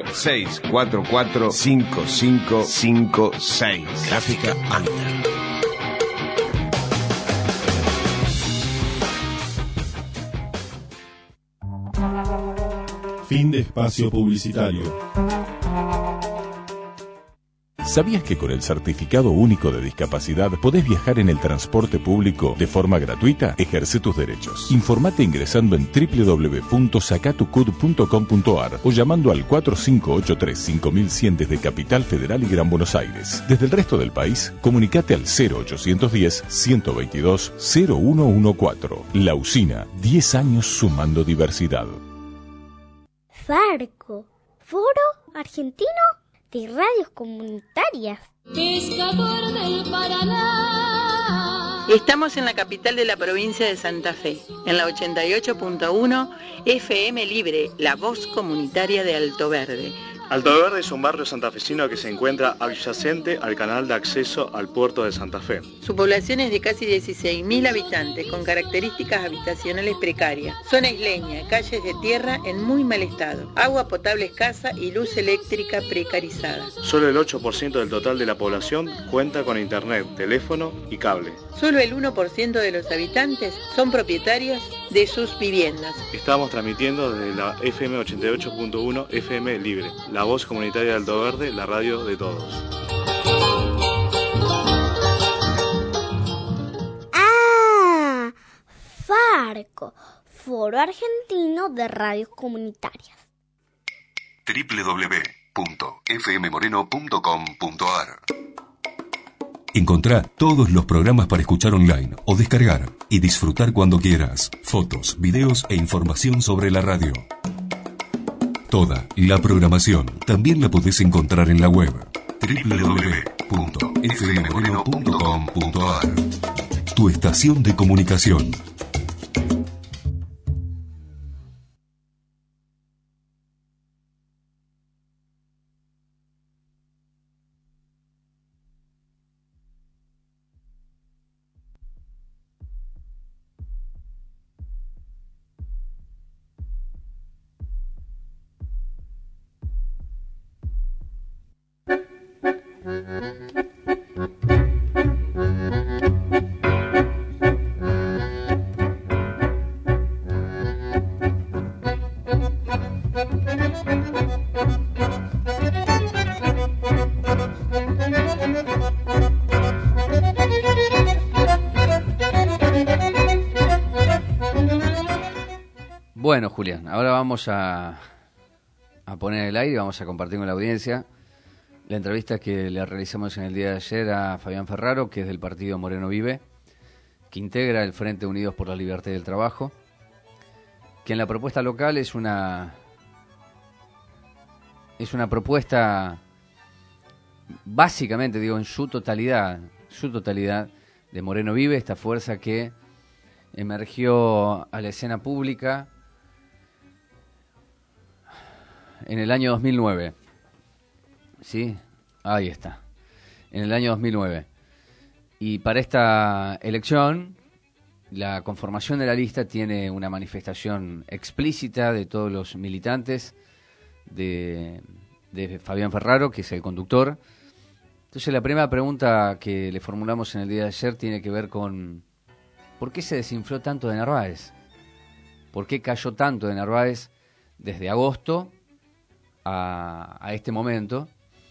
46445556. Gráfica Under. Fin de espacio publicitario. ¿Sabías que con el Certificado Único de Discapacidad podés viajar en el transporte público de forma gratuita? Ejerce tus derechos. Informate ingresando en www.sacatucud.com.ar o llamando al 4583-5100 desde Capital Federal y Gran Buenos Aires. Desde el resto del país, comunicate al 0810-122-0114. La Usina, 10 años sumando diversidad. Farco, Foro Argentino de Radios Comunitarias. Pescador del Paraná. Estamos en la capital de la provincia de Santa Fe, en la 88.1 FM Libre, la voz comunitaria de Alto Verde. Alto Verde es un barrio santafesino que se encuentra adyacente al canal de acceso al puerto de Santa Fe. Su población es de casi 16.000 habitantes, con características habitacionales precarias. Zona isleña, calles de tierra en muy mal estado, agua potable escasa y luz eléctrica precarizada. Solo el 8% del total de la población cuenta con internet, teléfono y cable. Solo el 1% de los habitantes son propietarios de sus viviendas. Estamos transmitiendo desde la FM 88.1 FM Libre, la voz comunitaria de Alto Verde, la radio de todos. ¡Ah! Farco, Foro Argentino de Radios Comunitarias. www.fmmoreno.com.ar. Encontrá todos los programas para escuchar online o descargar y disfrutar cuando quieras. Fotos, videos e información sobre la radio. Toda la programación también la podés encontrar en la web www.fmmoreno.com.ar. Tu estación de comunicación. Bueno, Julián, ahora vamos a poner el aire, vamos a compartir con la audiencia la entrevista que le realizamos en el día de ayer a Fabián Ferraro, que es del partido Moreno Vive, que integra el Frente Unidos por la Libertad y el Trabajo, que en la propuesta local es una propuesta básicamente, digo, en su totalidad de Moreno Vive, esta fuerza que emergió a la escena pública en el año 2009. ¿Sí? Ahí está. En el año 2009. Y para esta elección, la conformación de la lista tiene una manifestación explícita de todos los militantes de Fabián Ferraro, que es el conductor. Entonces, la primera pregunta que le formulamos en el día de ayer tiene que ver con ¿por qué se desinfló tanto de Narváez? ¿Por qué cayó tanto de Narváez desde agosto a este momento?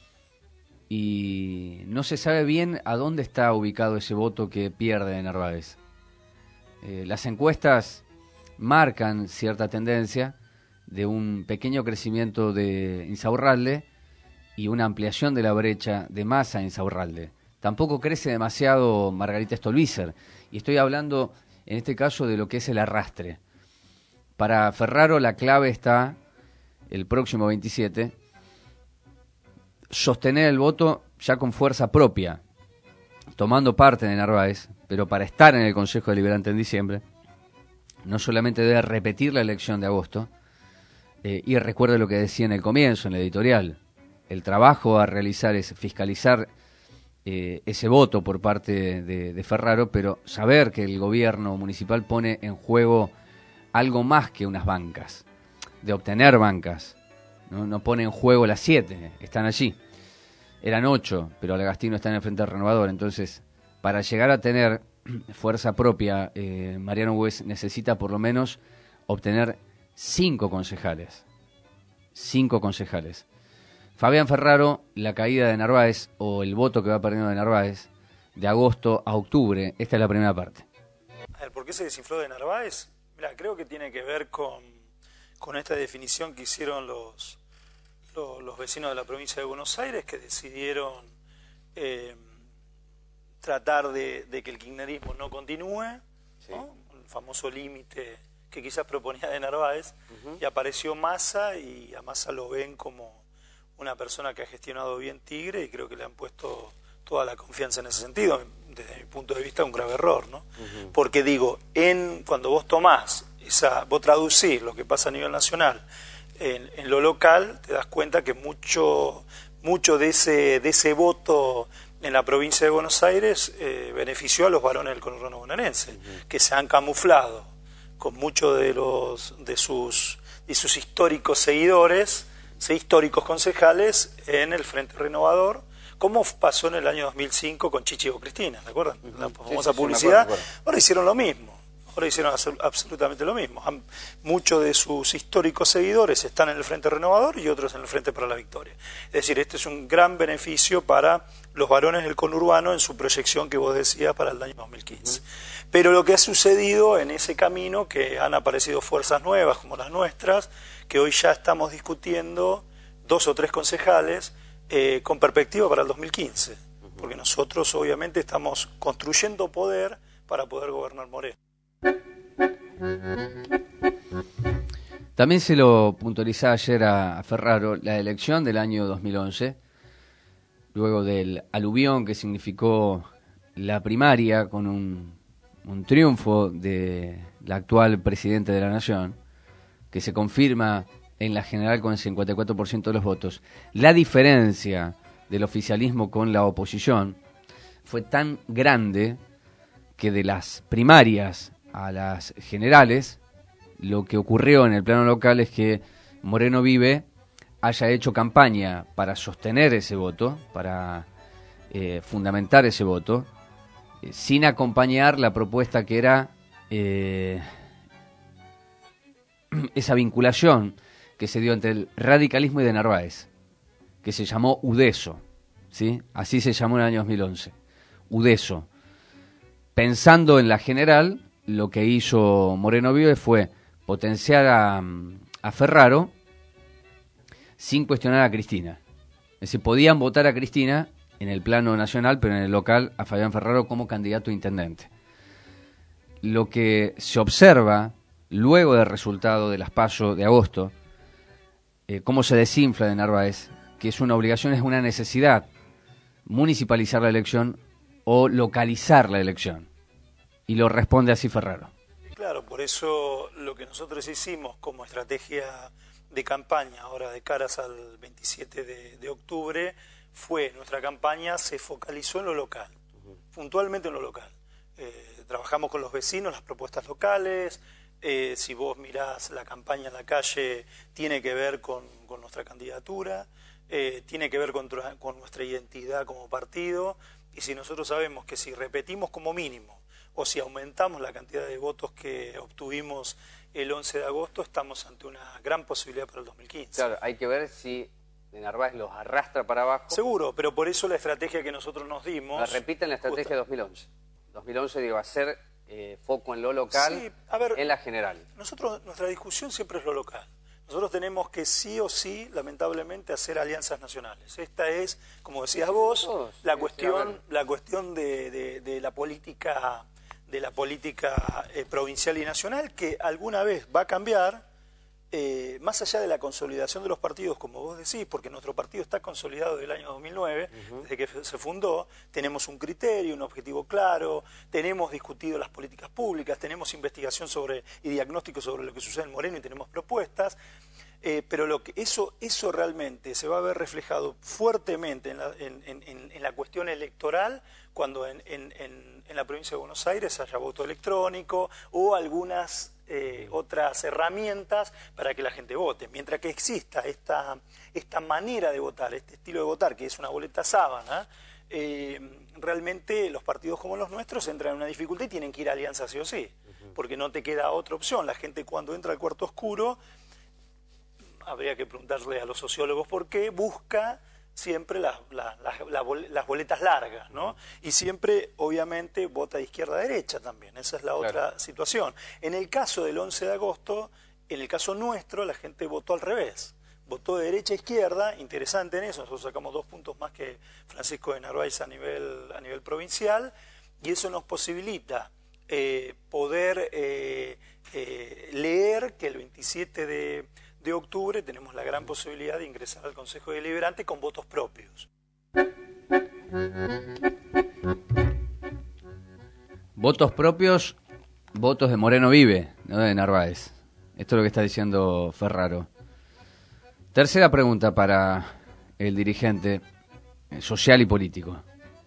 Y no se sabe bien a dónde está ubicado ese voto que pierde de Narváez. Las encuestas marcan cierta tendencia de un pequeño crecimiento de Insaurralde y una ampliación de la brecha de Massa en Insaurralde. Tampoco crece demasiado Margarita Stolbizer, y estoy hablando en este caso de lo que es el arrastre. Para Ferraro la clave está el próximo 27, sostener el voto ya con fuerza propia, tomando parte de Narváez, pero para estar en el Consejo Deliberante en diciembre, no solamente debe repetir la elección de agosto, y recuerde lo que decía en el comienzo, en la editorial, el trabajo a realizar es fiscalizar ese voto por parte de Ferraro, pero saber que el gobierno municipal pone en juego algo más que unas bancas, de obtener bancas. No pone en juego las 7, están allí. Eran 8, pero Alagastino está en el Frente Renovador. Entonces, para llegar a tener fuerza propia, Mariano Bues necesita por lo menos obtener 5 concejales. 5 concejales. Fabián Ferraro, la caída de Narváez, o el voto que va perdiendo de Narváez, de agosto a octubre. Esta es la primera parte. A ver, ¿por qué se desinfló de Narváez? Mira, creo que tiene que ver con esta definición que hicieron los vecinos de la provincia de Buenos Aires, que decidieron tratar de que el kirchnerismo no continúe, sí, ¿no? El famoso límite que quizás proponía de Narváez, y apareció Massa, y a Massa lo ven como una persona que ha gestionado bien Tigre, y creo que le han puesto toda la confianza en ese sentido. Desde mi punto de vista, un grave error, ¿no? Porque digo, cuando vos tomás vos traducís lo que pasa a nivel nacional en lo local, te das cuenta que mucho de ese voto en la provincia de Buenos Aires benefició a los varones del conurbano bonaerense, que se han camuflado con muchos de sus históricos seguidores, históricos concejales en el Frente Renovador, como pasó en el año 2005 con Chichi o Cristina, ¿te acuerdan? La famosa publicidad. Ahora hicieron lo mismo. Ahora hicieron absolutamente lo mismo. Muchos de sus históricos seguidores están en el Frente Renovador y otros en el Frente para la Victoria. Es decir, este es un gran beneficio para los varones del conurbano en su proyección que vos decías para el año 2015. Pero lo que ha sucedido en ese camino, que han aparecido fuerzas nuevas como las nuestras, que hoy ya estamos discutiendo 2 o 3 concejales con perspectiva para el 2015. Porque nosotros obviamente estamos construyendo poder para poder gobernar Moreno. También se lo puntualizaba ayer a Ferraro, la elección del año 2011, luego del aluvión que significó la primaria con un triunfo de la actual presidente de la Nación, que se confirma en la general con el 54% de los votos. La diferencia del oficialismo con la oposición fue tan grande que de las primarias a las generales, lo que ocurrió en el plano local es que Moreno Vive haya hecho campaña para sostener ese voto, para fundamentar ese voto, sin acompañar la propuesta que era esa vinculación que se dio entre el radicalismo y de Narváez, que se llamó UDESO, ¿sí? Así se llamó en el año 2011, UDESO. Pensando en la general, lo que hizo Moreno Vive fue potenciar a Ferraro sin cuestionar a Cristina. Es decir, podían votar a Cristina en el plano nacional, pero en el local a Fabián Ferraro como candidato a intendente. Lo que se observa luego del resultado de las PASO de agosto, cómo se desinfla de Narváez, que es una obligación, es una necesidad, municipalizar la elección o localizar la elección. Y lo responde así Ferraro. Claro, por eso lo que nosotros hicimos como estrategia de campaña, ahora de caras al 27 de octubre, nuestra campaña se focalizó en lo local, puntualmente en lo local. Trabajamos con los vecinos, las propuestas locales. Si vos mirás la campaña en la calle, tiene que ver con nuestra candidatura, tiene que ver con nuestra identidad como partido, y si nosotros sabemos que si repetimos como mínimo o si aumentamos la cantidad de votos que obtuvimos el 11 de agosto, estamos ante una gran posibilidad para el 2015. Claro, hay que ver si de Narváez los arrastra para abajo. Seguro, pero por eso la estrategia que nosotros nos dimos... Repiten la estrategia de 2011. 2011 digo, hacer foco en lo local, sí, a ver, en la general. Nuestra discusión siempre es lo local. Nosotros tenemos que sí o sí, lamentablemente, hacer alianzas nacionales. Esta es, como decías vos, la cuestión de la política provincial y nacional, que alguna vez va a cambiar, más allá de la consolidación de los partidos, como vos decís, porque nuestro partido está consolidado desde el año 2009, desde que se fundó, tenemos un criterio, un objetivo claro, tenemos discutido las políticas públicas, tenemos investigación y diagnóstico sobre lo que sucede en Moreno y tenemos propuestas, pero eso realmente se va a ver reflejado fuertemente en la cuestión electoral, cuando en la provincia de Buenos Aires haya voto electrónico o algunas otras herramientas para que la gente vote. Mientras que exista esta manera de votar, este estilo de votar, que es una boleta sábana, realmente los partidos como los nuestros entran en una dificultad y tienen que ir a alianzas sí o sí, porque no te queda otra opción. La gente cuando entra al cuarto oscuro, habría que preguntarle a los sociólogos por qué, busca siempre las boletas largas, ¿no? Y siempre, obviamente, vota de izquierda a derecha también. Esa es la otra situación. En el caso del 11 de agosto, en el caso nuestro, la gente votó al revés. Votó de derecha a izquierda, interesante en eso. Nosotros sacamos 2 puntos más que Francisco de Narváez a nivel provincial, y eso nos posibilita poder leer que el 27 de octubre tenemos la gran posibilidad de ingresar al Consejo Deliberante con votos propios. Votos propios, votos de Moreno Vive, no de Narváez. Esto es lo que está diciendo Ferraro. Tercera pregunta para el dirigente social y político.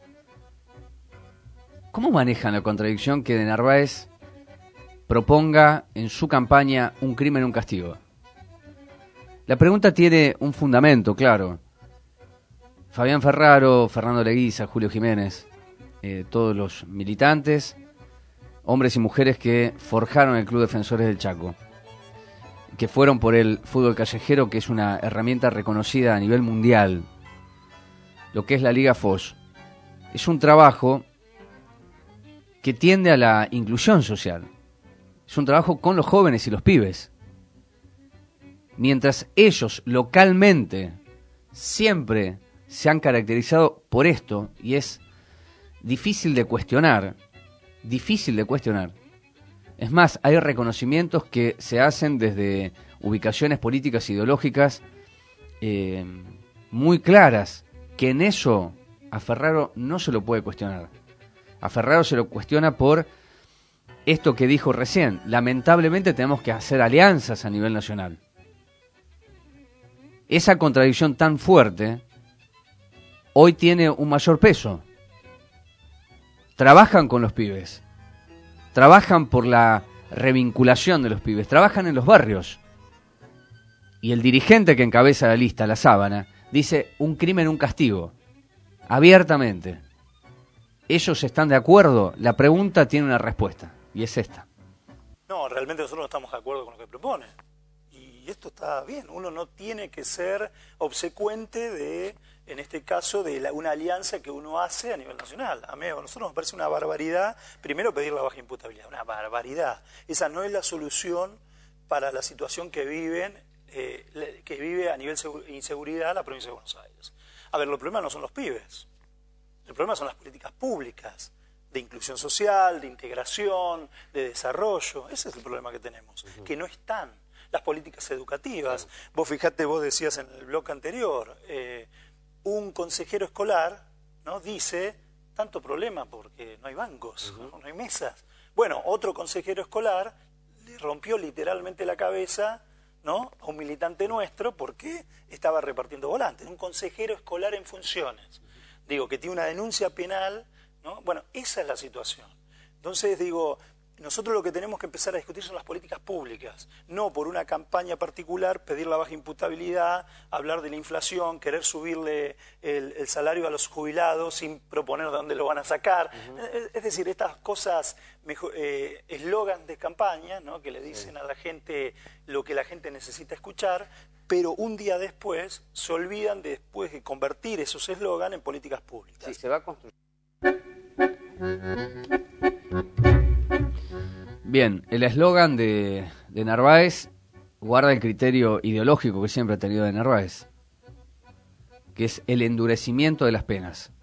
¿Cómo manejan la contradicción que de Narváez proponga en su campaña un crimen, un castigo? La pregunta tiene un fundamento, claro. Fabián Ferraro, Fernando Leguiza, Julio Jiménez, todos los militantes, hombres y mujeres que forjaron el Club Defensores del Chaco, que fueron por el fútbol callejero, que es una herramienta reconocida a nivel mundial, lo que es la Liga FOS. Es un trabajo que tiende a la inclusión social. Es un trabajo con los jóvenes y los pibes. Mientras ellos localmente siempre se han caracterizado por esto, y es difícil de cuestionar. Es más, hay reconocimientos que se hacen desde ubicaciones políticas ideológicas muy claras, que en eso a Ferraro no se lo puede cuestionar. A Ferraro se lo cuestiona por esto que dijo recién. Lamentablemente tenemos que hacer alianzas a nivel nacional. Esa contradicción tan fuerte hoy tiene un mayor peso. Trabajan con los pibes, trabajan por la revinculación de los pibes, trabajan en los barrios. Y el dirigente que encabeza la lista, La Sábana, dice un crimen, un castigo, abiertamente. ¿Ellos están de acuerdo? La pregunta tiene una respuesta, y es esta. No, realmente nosotros no estamos de acuerdo con lo que propone. Y esto está bien, uno no tiene que ser obsecuente de, en este caso, de una alianza que uno hace a nivel nacional. A nosotros nos parece una barbaridad, primero pedir la baja imputabilidad, una barbaridad. Esa no es la solución para la situación que vive a nivel inseguridad la provincia de Buenos Aires. A ver, los problemas no son los pibes, el problema son las políticas públicas, de inclusión social, de integración, de desarrollo. Ese es el problema que tenemos, que no están. Las políticas educativas. Vos fijate, vos decías en el bloque anterior, un consejero escolar, ¿no?, dice, tanto problema porque no hay bancos, no hay mesas. Bueno, otro consejero escolar le rompió literalmente la cabeza, ¿no?, a un militante nuestro porque estaba repartiendo volantes. Un consejero escolar en funciones. Digo, que tiene una denuncia penal, ¿no? Bueno, esa es la situación. Entonces, digo, nosotros lo que tenemos que empezar a discutir son las políticas públicas, no por una campaña particular pedir la baja imputabilidad, hablar de la inflación, querer subirle el salario a los jubilados sin proponer de dónde lo van a sacar. Es decir, estas cosas, eslogan de campaña, ¿no?, que le dicen a la gente lo que la gente necesita escuchar, pero un día después se olvidan después de convertir esos eslogan en políticas públicas. Sí, se va a construir. Bien, el eslogan de Narváez guarda el criterio ideológico que siempre ha tenido de Narváez, que es el endurecimiento de las penas.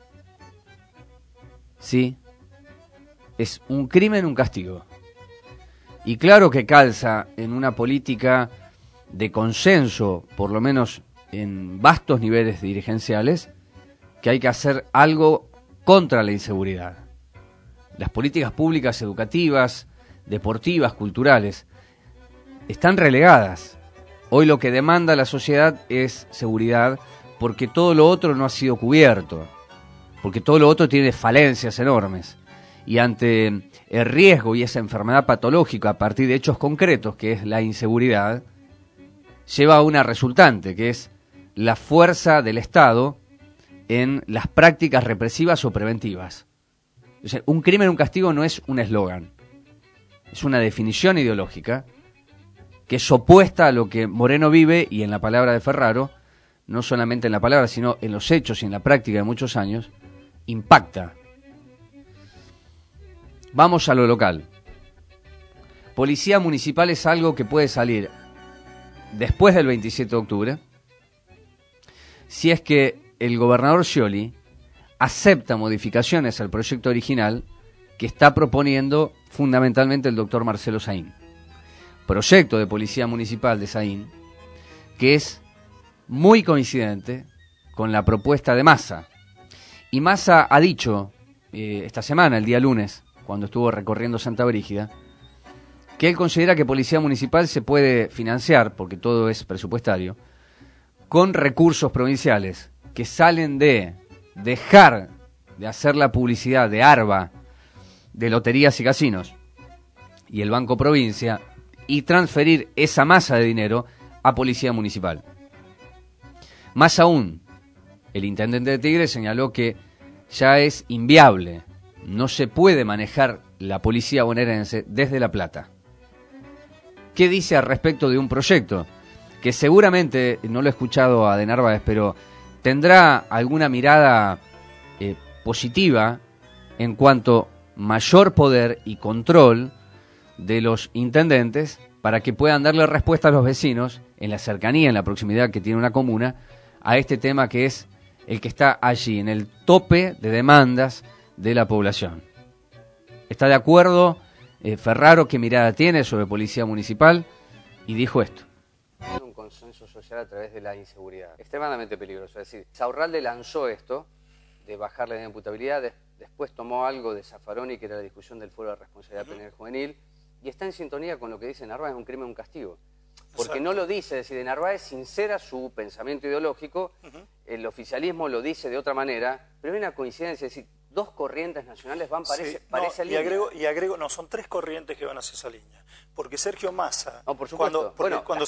Sí, es un crimen, un castigo. Y claro que calza en una política de consenso, por lo menos en vastos niveles dirigenciales, que hay que hacer algo contra la inseguridad. Las políticas públicas educativas, deportivas, culturales, están relegadas. Hoy lo que demanda la sociedad es seguridad, porque todo lo otro no ha sido cubierto, porque todo lo otro tiene falencias enormes. Y ante el riesgo y esa enfermedad patológica a partir de hechos concretos, que es la inseguridad, lleva a una resultante, que es la fuerza del Estado en las prácticas represivas o preventivas. O sea, un crimen, un castigo no es un eslogan. Es una definición ideológica que es opuesta a lo que Moreno vive, y en la palabra de Ferraro, no solamente en la palabra, sino en los hechos y en la práctica de muchos años, impacta. Vamos a lo local. Policía municipal es algo que puede salir después del 27 de octubre, si es que el gobernador Scioli acepta modificaciones al proyecto original que está proponiendo fundamentalmente el doctor Marcelo Saín. Proyecto de policía municipal de Saín, que es muy coincidente con la propuesta de Massa. Y Massa ha dicho esta semana, el día lunes, cuando estuvo recorriendo Santa Brígida, que él considera que policía municipal se puede financiar, porque todo es presupuestario, con recursos provinciales que salen de dejar de hacer la publicidad de ARBA, de loterías y casinos, y el Banco Provincia, y transferir esa masa de dinero a policía municipal. Más aún, el intendente de Tigre señaló que ya es inviable, no se puede manejar la policía bonaerense desde La Plata. ¿Qué dice al respecto de un proyecto que seguramente, no lo he escuchado a De Narváez, pero tendrá alguna mirada positiva en cuanto mayor poder y control de los intendentes para que puedan darle respuesta a los vecinos en la cercanía, en la proximidad que tiene una comuna, a este tema que es el que está allí, en el tope de demandas de la población? ¿Está de acuerdo Ferraro? ¿Qué mirada tiene sobre policía municipal? Y dijo esto. Un consenso social a través de la inseguridad, extremadamente peligroso. Es decir, Saurralde lanzó esto de bajar la imputabilidad, después tomó algo de Zaffaroni, que era la discusión del Foro de Responsabilidad Penal Juvenil, y está en sintonía con lo que dice Narváez, un crimen, un castigo. Porque Exacto. No lo dice, es decir, de Narváez sincera su pensamiento ideológico, el oficialismo lo dice de otra manera, pero hay una coincidencia, es decir, dos corrientes nacionales van para esa línea. Y agrego, no, son tres corrientes que van hacia esa línea. Porque Sergio Massa... No, por supuesto. Cuando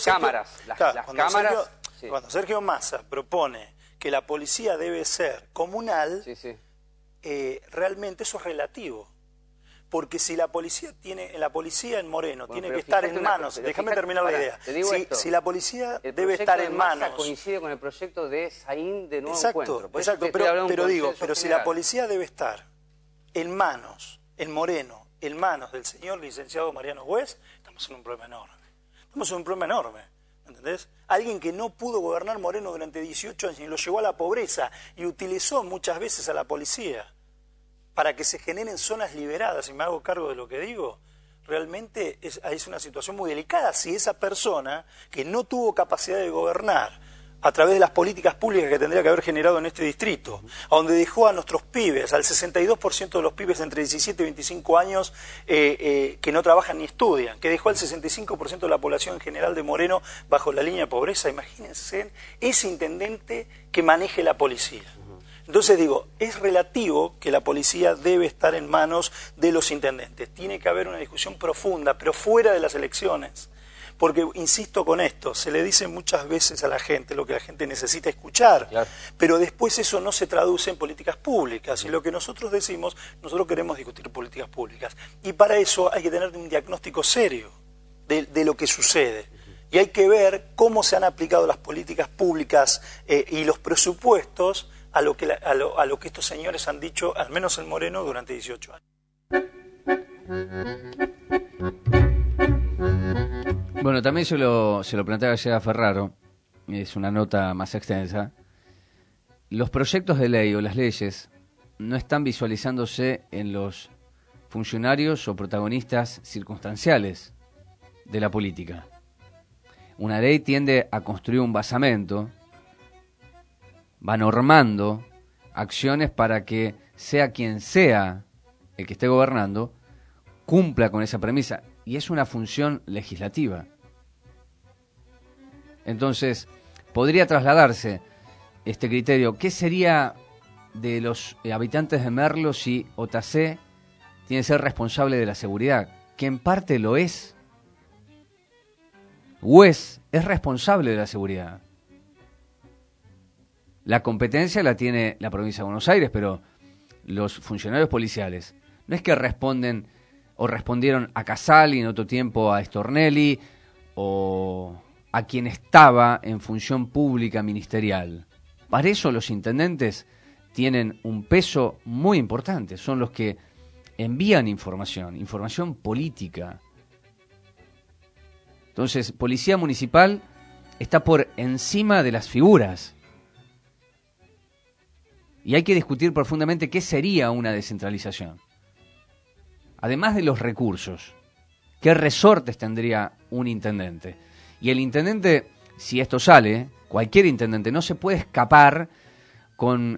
Sergio Massa propone que la policía debe ser comunal, realmente eso es relativo. Porque si la policía en Moreno tiene que estar en manos... Déjame terminar la idea. Si la policía debe estar en manos... coincide con el proyecto de Saín de Nuevo Encuentro. Exacto, pero si la policía debe estar en manos, en Moreno, en manos del señor licenciado Mariano Güez, estamos en un problema enorme. ¿Entendés? Alguien que no pudo gobernar Moreno durante 18 años y lo llevó a la pobreza y utilizó muchas veces a la policía para que se generen zonas liberadas, y me hago cargo de lo que digo, realmente es una situación muy delicada si esa persona que no tuvo capacidad de gobernar a través de las políticas públicas que tendría que haber generado en este distrito, a donde dejó a nuestros pibes, al 62% de los pibes entre 17 y 25 años que no trabajan ni estudian, que dejó al 65% de la población en general de Moreno bajo la línea de pobreza. Imagínense ese intendente que maneje la policía. Entonces digo, es relativo que la policía debe estar en manos de los intendentes. Tiene que haber una discusión profunda, pero fuera de las elecciones. Porque, insisto con esto, se le dice muchas veces a la gente lo que la gente necesita escuchar, claro. Pero después eso no se traduce en políticas públicas. Y lo que nosotros decimos, nosotros queremos discutir políticas públicas. Y para eso hay que tener un diagnóstico serio de lo que sucede. Y hay que ver cómo se han aplicado las políticas públicas y los presupuestos a lo que estos señores han dicho, al menos en Moreno, durante 18 años. Bueno, también se lo planteaba ayer a Ferraro, es una nota más extensa. Los proyectos de ley o las leyes no están visualizándose en los funcionarios o protagonistas circunstanciales de la política. Una ley tiende a construir un basamento, va normando acciones para que sea quien sea el que esté gobernando, cumpla con esa premisa. Y es una función legislativa. Entonces, podría trasladarse este criterio. ¿Qué sería de los habitantes de Merlo si Otacé tiene que ser responsable de la seguridad? Que en parte lo es. Güez es responsable de la seguridad. La competencia la tiene la provincia de Buenos Aires, pero los funcionarios policiales no es que responden o respondieron a Casali, en otro tiempo a Stornelli, o a quien estaba en función pública ministerial. Para eso los intendentes tienen un peso muy importante, son los que envían información política. Entonces, Policía Municipal está por encima de las figuras. Y hay que discutir profundamente qué sería una descentralización. Además de los recursos, ¿qué resortes tendría un intendente? Y el intendente, si esto sale, cualquier intendente, no se puede escapar con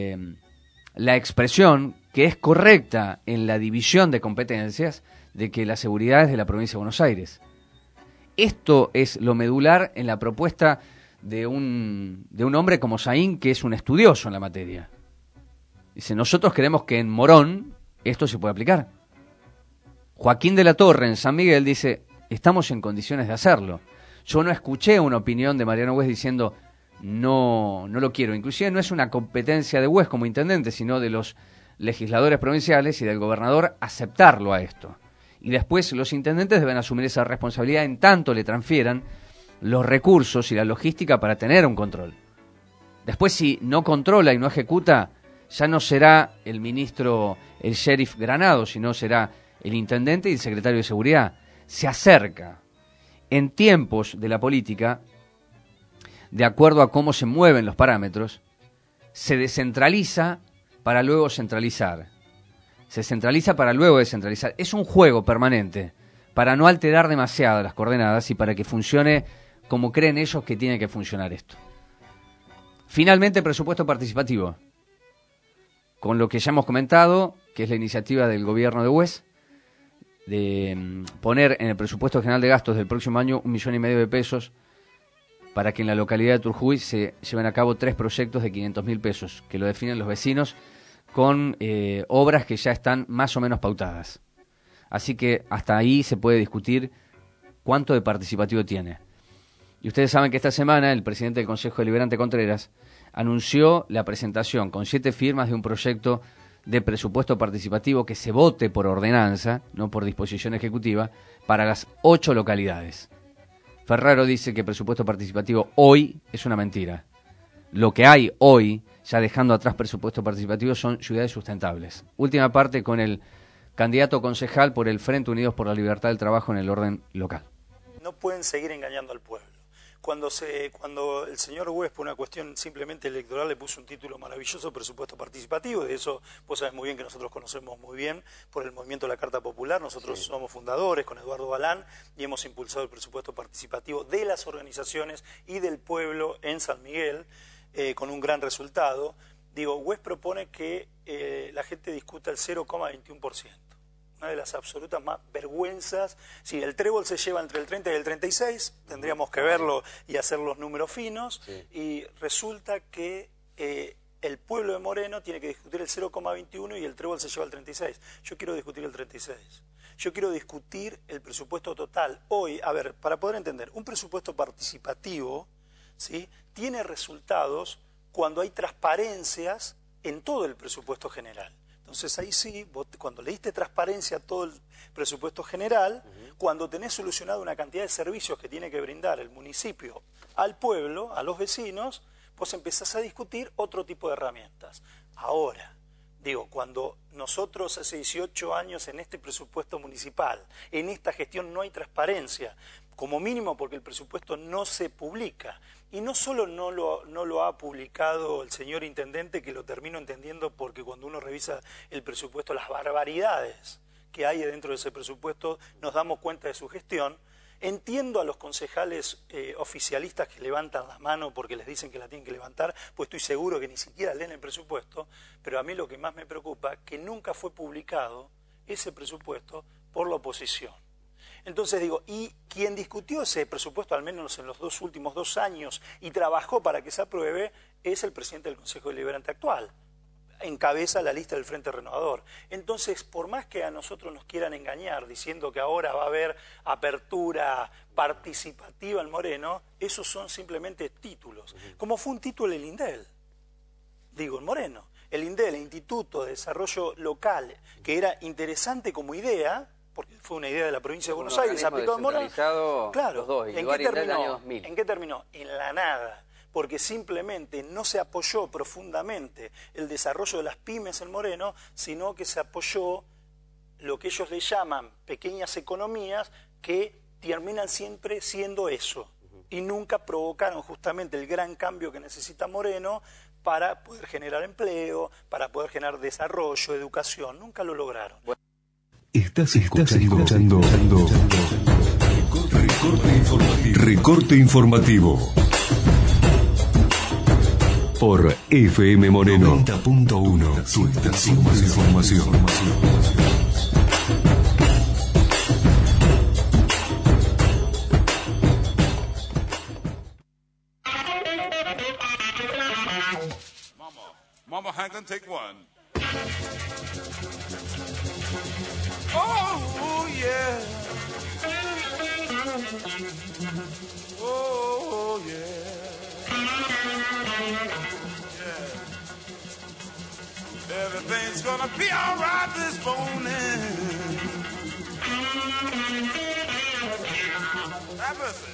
la expresión que es correcta en la división de competencias de que la seguridad es de la provincia de Buenos Aires. Esto es lo medular en la propuesta de un hombre como Saín, que es un estudioso en la materia. Dice, nosotros queremos que en Morón esto se pueda aplicar. Joaquín de la Torre en San Miguel dice, estamos en condiciones de hacerlo. Yo no escuché una opinión de Mariano Hues diciendo, no lo quiero. Inclusive no es una competencia de Hues como intendente, sino de los legisladores provinciales y del gobernador aceptarlo a esto. Y después los intendentes deben asumir esa responsabilidad en tanto le transfieran los recursos y la logística para tener un control. Después, si no controla y no ejecuta, ya no será el ministro, el sheriff Granado, sino será el intendente y el secretario de Seguridad. Se acerca. En tiempos de la política, de acuerdo a cómo se mueven los parámetros, se descentraliza para luego centralizar. Se centraliza para luego descentralizar. Es un juego permanente para no alterar demasiado las coordenadas y para que funcione como creen ellos que tiene que funcionar esto. Finalmente, presupuesto participativo. Con lo que ya hemos comentado, que es la iniciativa del gobierno de Hues, de poner en el presupuesto general de gastos del próximo año 1,5 millones de pesos para que en la localidad de Turjuy se lleven a cabo 3 proyectos de 500.000 pesos, que lo definen los vecinos, con obras que ya están más o menos pautadas. Así que hasta ahí se puede discutir cuánto de participativo tiene. Y ustedes saben que esta semana el presidente del Consejo Deliberante, Contreras, anunció la presentación con 7 firmas de un proyecto de presupuesto participativo que se vote por ordenanza, no por disposición ejecutiva, para las 8 localidades. Ferraro dice que presupuesto participativo hoy es una mentira. Lo que hay hoy, ya dejando atrás presupuesto participativo, son ciudades sustentables. Última parte con el candidato concejal por el Frente Unidos por la Libertad del Trabajo en el orden local. No pueden seguir engañando al pueblo. Cuando el señor Hues, por una cuestión simplemente electoral, le puso un título maravilloso, presupuesto participativo, de eso vos sabés muy bien que nosotros conocemos muy bien por el movimiento de la Carta Popular, nosotros somos fundadores con Eduardo Balán y hemos impulsado el presupuesto participativo de las organizaciones y del pueblo en San Miguel, con un gran resultado. Digo, Hues propone que la gente discuta el 0,21%. Una de las absolutas más vergüenzas. Si el trébol se lleva entre el 30 y el 36, tendríamos que verlo y hacer los números finos, y resulta que el pueblo de Moreno tiene que discutir el 0,21 y el trébol se lleva el 36. Yo quiero discutir el 36. Yo quiero discutir el presupuesto total. Hoy, a ver, para poder entender, un presupuesto participativo, ¿sí?, tiene resultados cuando hay transparencias en todo el presupuesto general. Entonces ahí sí, vos, cuando le diste transparencia a todo el presupuesto general, cuando tenés solucionado una cantidad de servicios que tiene que brindar el municipio al pueblo, a los vecinos, vos empezás a discutir otro tipo de herramientas. Ahora, digo, cuando nosotros hace 18 años en este presupuesto municipal, en esta gestión no hay transparencia, como mínimo porque el presupuesto no se publica. Y no solo no lo ha publicado el señor intendente, que lo termino entendiendo porque cuando uno revisa el presupuesto, las barbaridades que hay dentro de ese presupuesto, nos damos cuenta de su gestión. Entiendo a los concejales oficialistas que levantan la mano porque les dicen que la tienen que levantar, pues estoy seguro que ni siquiera leen el presupuesto, pero a mí lo que más me preocupa es que nunca fue publicado ese presupuesto por la oposición. Entonces digo, y quien discutió ese presupuesto, al menos en los últimos 2 años, y trabajó para que se apruebe, es el presidente del Consejo Deliberante actual. Encabeza la lista del Frente Renovador. Entonces, por más que a nosotros nos quieran engañar diciendo que ahora va a haber apertura participativa en Moreno, esos son simplemente títulos. Como fue un título el INDEL, digo, en Moreno. El INDEL, el Instituto de Desarrollo Local, que era interesante como idea, porque fue una idea de la provincia de Buenos Aires, aplicado en Morón. Claro, los dos, ¿en qué terminó? En la nada, porque simplemente no se apoyó profundamente el desarrollo de las pymes en Moreno, sino que se apoyó lo que ellos le llaman pequeñas economías que terminan siempre siendo eso, y nunca provocaron justamente el gran cambio que necesita Moreno para poder generar empleo, para poder generar desarrollo, educación. Nunca lo lograron. Estás escuchando Recorte Informativo por FM Moreno 90.1. Tu estación de información. Mama Hankin, take one. Oh, yeah. Oh, yeah. Yeah. Everything's gonna be all right this morning. Have mercy.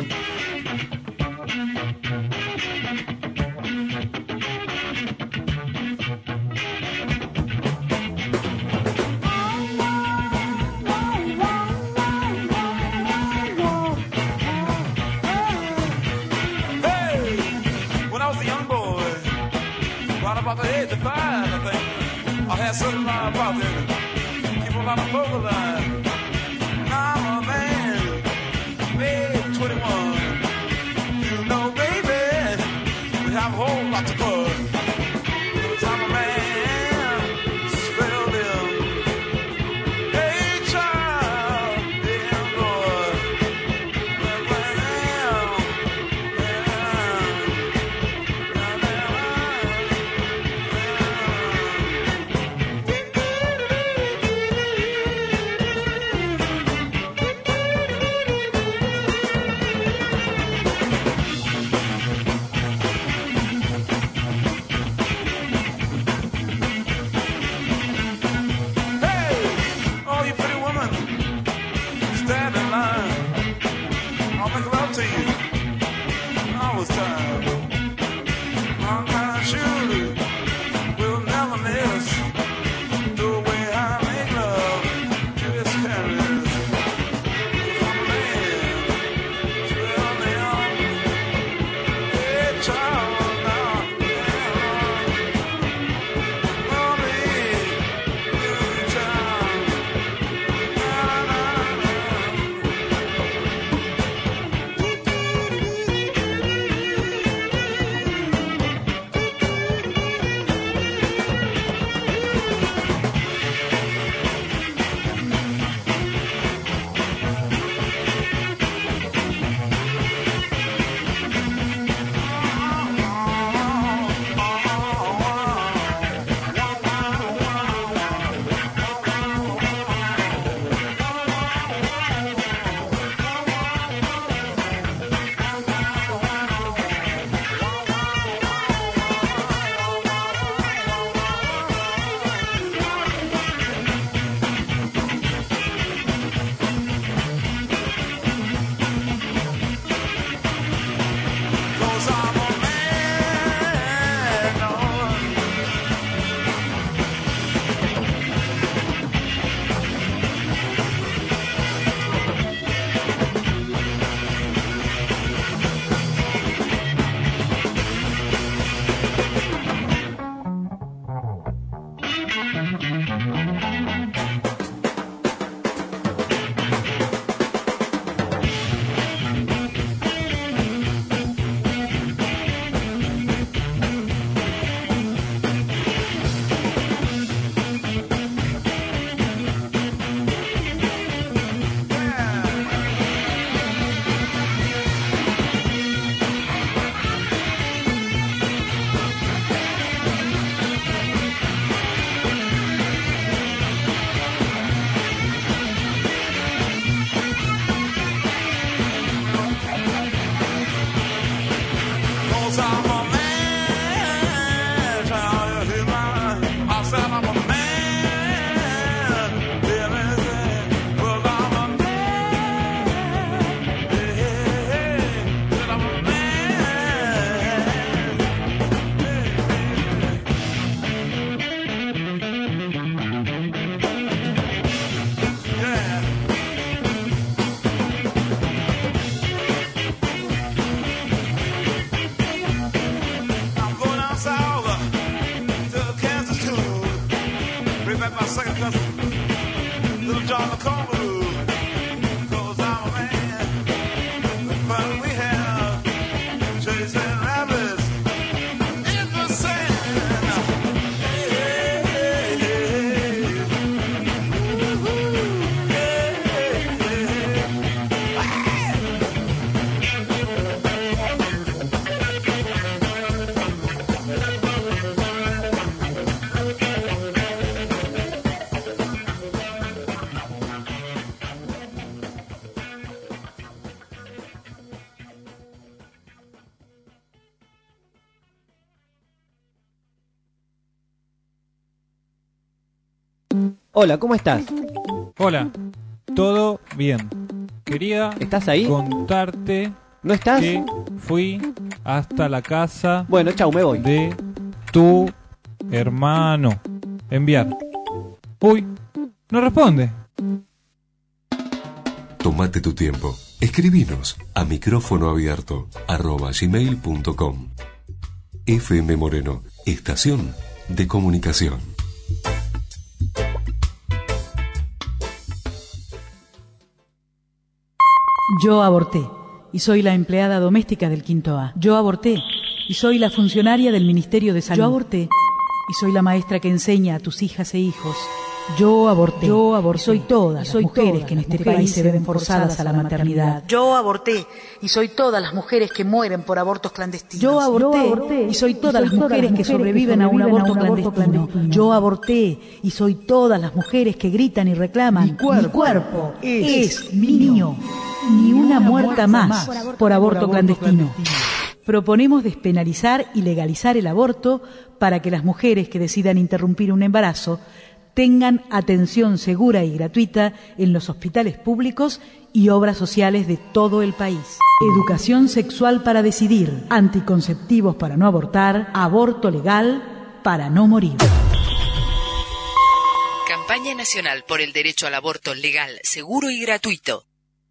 About the age of 5, I think I had something about it. Keep a lot of vocal line. Now I'm a man, maybe 21. You know, baby, we have a whole lot to put. Cause I'm a man, swell them. Hey, child, damn boy. Hola, ¿cómo estás? Hola, todo bien. Quería ¿Estás ahí? Contarte ¿No estás? que fui hasta la casa. Bueno, chau, me voy. De tu hermano. Enviar. Uy, no responde. Tómate tu tiempo. Escribinos a micrófonoabierto@gmail.com. FM Moreno, estación de comunicación. Yo aborté y soy la empleada doméstica del Quinto A. Yo aborté y soy la funcionaria del Ministerio de Salud. Yo aborté y soy la maestra que enseña a tus hijas e hijos. Yo aborté. Yo aborté. Soy todas las mujeres que en este país se ven forzadas a la maternidad. Yo aborté y soy todas las mujeres que mueren por abortos clandestinos. Yo aborté y soy todas las mujeres que sobreviven a un aborto clandestino. Yo aborté y soy todas las mujeres que gritan y reclaman. Mi cuerpo es mío. Ni una muerta más por aborto clandestino. Proponemos despenalizar y legalizar el aborto para que las mujeres que decidan interrumpir un embarazo tengan atención segura y gratuita en los hospitales públicos y obras sociales de todo el país. Educación sexual para decidir, anticonceptivos para no abortar, aborto legal para no morir. Campaña Nacional por el Derecho al Aborto Legal, Seguro y Gratuito.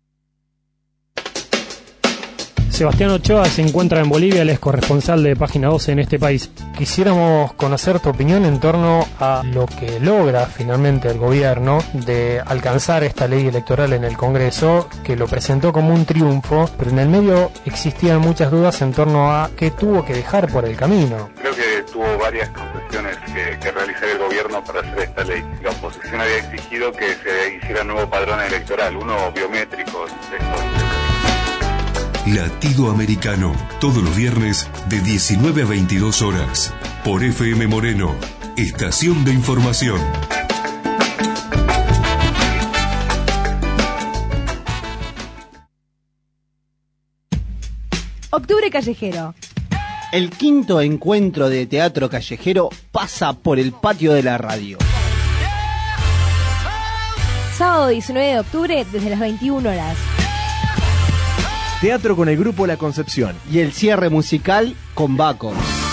Sebastián Ochoa se encuentra en Bolivia, él es corresponsal de Página 12 en este país. Quisiéramos conocer tu opinión en torno a lo que logra finalmente el gobierno de alcanzar esta ley electoral en el Congreso, que lo presentó como un triunfo, pero en el medio existían muchas dudas en torno a qué tuvo que dejar por el camino. Creo que tuvo varias concesiones que realizar el gobierno para hacer esta ley. La oposición había exigido que se hiciera un nuevo padrón electoral, uno biométrico de estos. Latido Americano, todos los viernes de 19 a 22 horas, por FM Moreno, estación de información. Octubre Callejero. El quinto encuentro de teatro callejero pasa por el patio de la radio. Sábado 19 de octubre desde las 21 horas. Teatro con el grupo La Concepción. Y el cierre musical con Baco.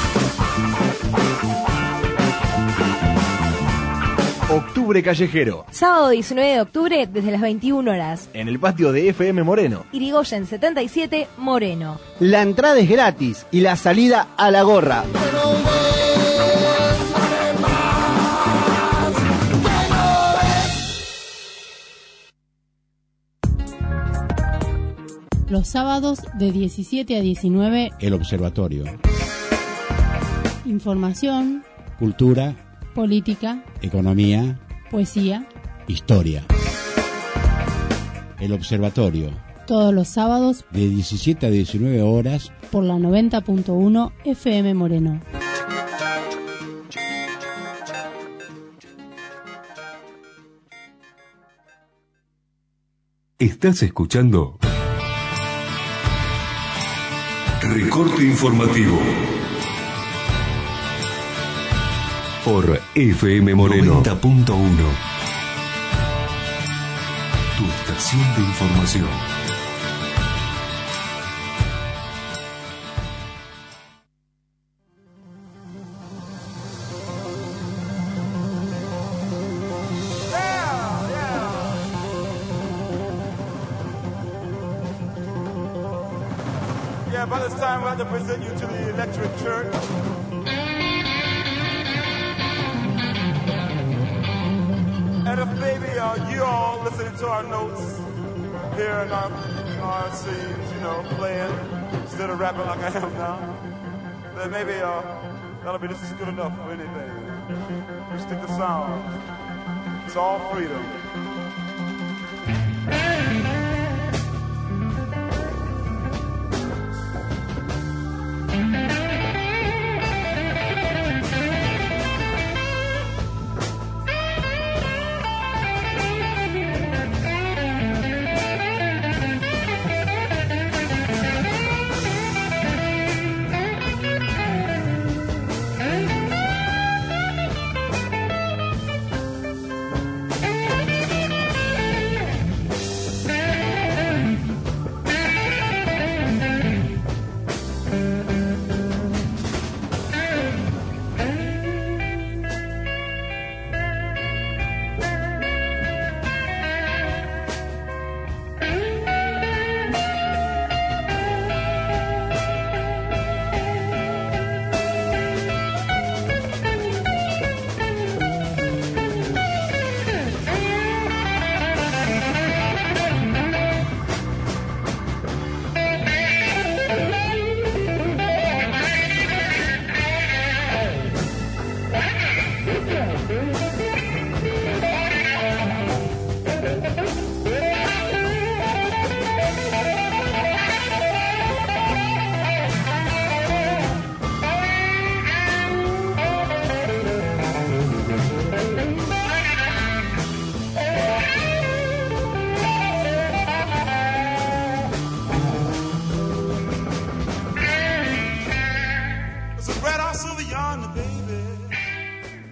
Octubre Callejero. Sábado 19 de octubre desde las 21 horas. En el patio de FM Moreno. Irigoyen 77, Moreno. La entrada es gratis y la salida a la gorra. Los sábados de 17 a 19. El Observatorio. Información. Cultura. Política. Economía. Poesía. Historia. El Observatorio. Todos los sábados. De 17 a 19 horas. Por la 90.1 FM Moreno. ¿Estás escuchando? Recorte informativo por FM Moreno 90.1, tu estación de información. Yeah, by this time we have to present you to the electric church. And if maybe you all listening to our notes, hearing our scenes, you know, playing instead of rapping like I am now, then maybe that'll be just as good enough for anything. We stick to sound. It's all freedom.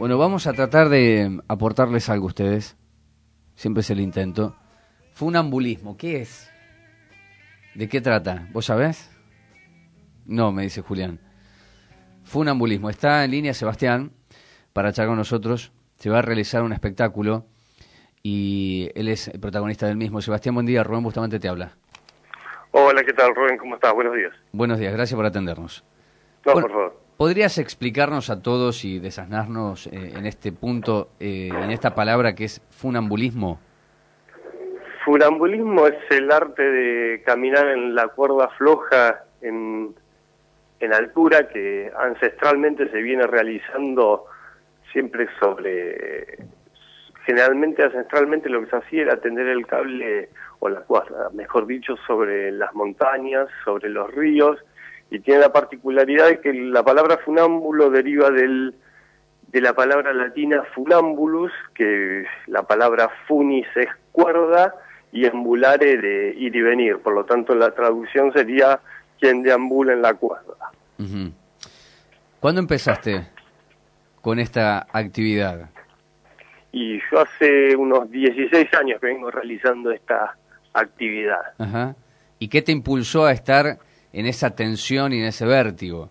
Bueno, vamos a tratar de aportarles algo a ustedes. Siempre es el intento. Funambulismo, ¿qué es? ¿De qué trata? ¿Vos sabés? No, me dice Julián. Funambulismo. Está en línea Sebastián para charlar con nosotros. Se va a realizar un espectáculo y él es el protagonista del mismo. Sebastián, buen día. Rubén Bustamante te habla. Hola, ¿qué tal, Rubén? ¿Cómo estás? Buenos días. Buenos días, gracias por atendernos. No, Bueno, por favor. ¿podrías explicarnos a todos y desasnarnos en este punto, en esta palabra que es funambulismo? Funambulismo es el arte de caminar en la cuerda floja en altura, que ancestralmente se viene realizando siempre generalmente ancestralmente lo que se hacía era tender el cable o la cuerda, mejor dicho, sobre las montañas, sobre los ríos, y tiene la particularidad de que la palabra funámbulo deriva de la palabra latina funambulus, que la palabra funis es cuerda y ambulare de ir y venir, por lo tanto la traducción sería quien deambula en la cuerda. Uh-huh. ¿Cuándo empezaste con esta actividad? Y yo hace unos 16 años que vengo realizando esta actividad. Ajá. ¿Y qué te impulsó a estar en esa tensión y en ese vértigo?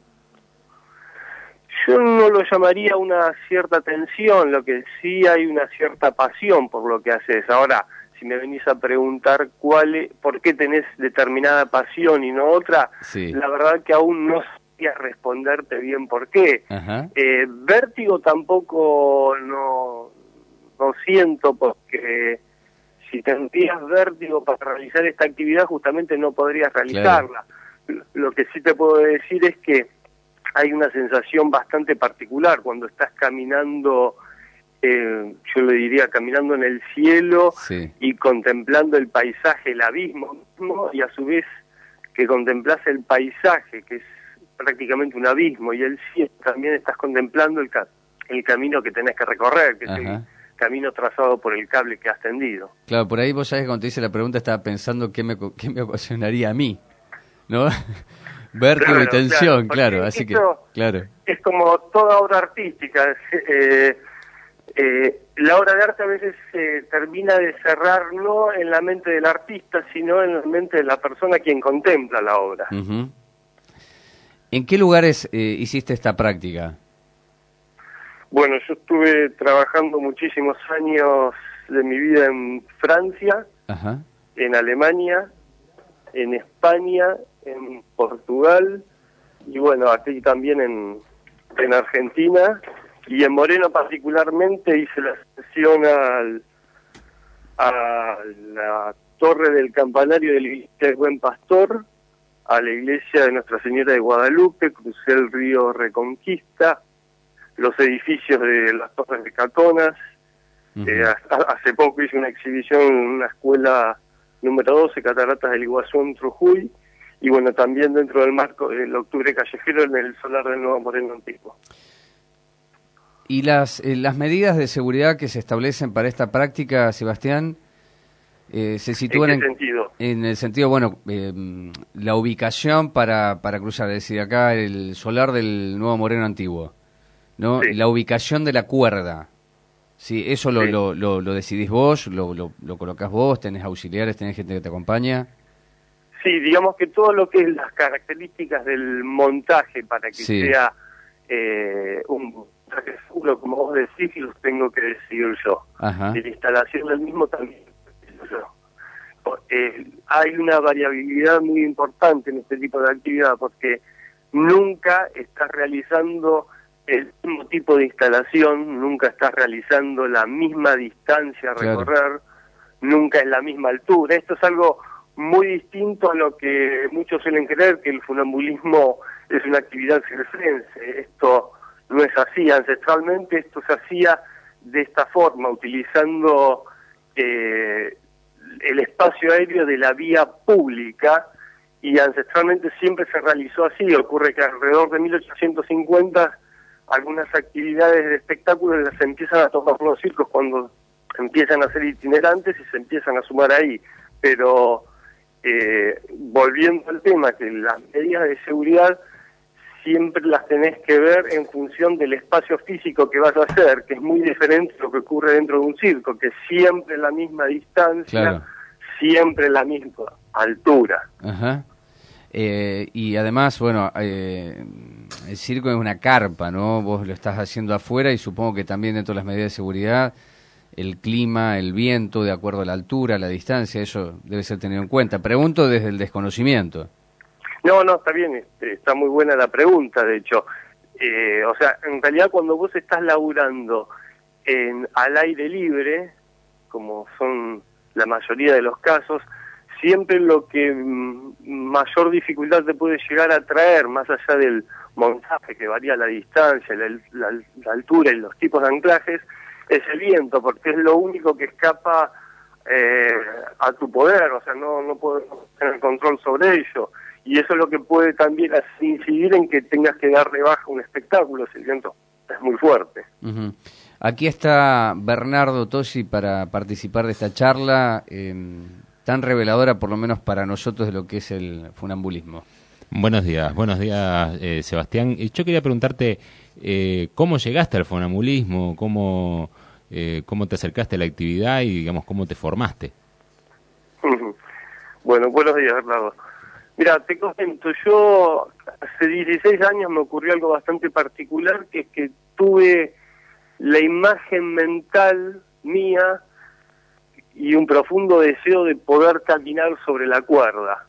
Yo no lo llamaría una cierta tensión, lo que sí hay una cierta pasión por lo que haces. Ahora, si me venís a preguntar por qué tenés determinada pasión y no otra, sí, la verdad que aún no sabía responderte bien por qué. Ajá. Vértigo tampoco no siento, porque si tendrías vértigo para realizar esta actividad justamente no podrías realizarla. Claro. Lo que sí te puedo decir es que hay una sensación bastante particular cuando estás caminando, yo le diría caminando en el cielo, sí, y contemplando el paisaje, el abismo mismo, y a su vez que contemplás el paisaje, que es prácticamente un abismo, y el cielo también estás contemplando el camino que tenés que recorrer, que, ajá, es el camino trazado por el cable que has tendido. Claro, por ahí vos sabés que cuando te hice la pregunta estaba pensando qué me ocasionaría a mí, ¿no? Vértigo, claro, y tensión, claro, así que, claro. Es como toda obra artística. La obra de arte a veces termina de cerrar no en la mente del artista, sino en la mente de la persona quien contempla la obra. Uh-huh. ¿En qué lugares hiciste esta práctica? Bueno, yo estuve trabajando muchísimos años de mi vida en Francia, ajá, en Alemania, en España, en Portugal, y bueno, aquí también en Argentina, y en Moreno particularmente hice la ascensión a la torre del campanario de la iglesia del Buen Pastor, a la iglesia de Nuestra Señora de Guadalupe, crucé el río Reconquista, los edificios de las Torres de Catonas. Uh-huh. Hace poco hice una exhibición en una escuela número 12, Cataratas del Iguazú en Trujuy, y bueno, también dentro del marco del Octubre Callejero en el solar del Nuevo Moreno Antiguo. ¿Y las medidas de seguridad que se establecen para esta práctica, Sebastián, se sitúan ¿en qué sentido? En el sentido, bueno, la ubicación para cruzar, es decir, acá el solar del Nuevo Moreno Antiguo, ¿no? Sí. La ubicación de la cuerda, ¿sí? ¿Eso sí, lo decidís vos, lo colocás vos, tenés auxiliares, tenés gente que te acompaña? Sí, digamos que todo lo que es las características del montaje para que sí, sea un montaje seguro, como vos decís, los tengo que decidir yo. Ajá. Y la instalación del mismo también yo. Hay una variabilidad muy importante en este tipo de actividad, porque nunca estás realizando el mismo tipo de instalación, nunca estás realizando la misma distancia a recorrer, claro, nunca es la misma altura. Esto es algo muy distinto a lo que muchos suelen creer, que el funambulismo es una actividad circense. Esto no es así. Ancestralmente esto se hacía de esta forma, utilizando el espacio aéreo de la vía pública, y ancestralmente siempre se realizó así. Ocurre que alrededor de 1850 algunas actividades de espectáculos las empiezan a tomar los circos cuando empiezan a ser itinerantes y se empiezan a sumar ahí. Pero volviendo al tema, que las medidas de seguridad siempre las tenés que ver en función del espacio físico que vas a hacer, que es muy diferente a lo que ocurre dentro de un circo, que siempre la misma distancia, Claro. siempre la misma altura. Ajá. Y además, bueno, el circo es una carpa, ¿no? Vos lo estás haciendo afuera y supongo que también dentro de las medidas de seguridad, el clima, el viento, de acuerdo a la altura, la distancia, eso debe ser tenido en cuenta. Pregunto desde el desconocimiento. No, está bien, está muy buena la pregunta, de hecho. O sea, en realidad cuando vos estás laburando al aire libre, como son la mayoría de los casos, siempre lo que mayor dificultad te puede llegar a traer, más allá del montaje que varía la distancia, la altura y los tipos de anclajes, es el viento, porque es lo único que escapa a tu poder, o sea, no puedes tener control sobre ello. Y eso es lo que puede también incidir en que tengas que dar de baja un espectáculo, si el viento es muy fuerte. Uh-huh. Aquí está Bernardo Tosi para participar de esta charla tan reveladora, por lo menos para nosotros, de lo que es el funambulismo. Buenos días, Sebastián. Yo quería preguntarte cómo llegaste al funambulismo, cómo te acercaste a la actividad y, digamos, cómo te formaste. Bueno, buenos días, Bernardo. Mira, te comento, yo hace 16 años me ocurrió algo bastante particular, que es que tuve la imagen mental mía y un profundo deseo de poder caminar sobre la cuerda.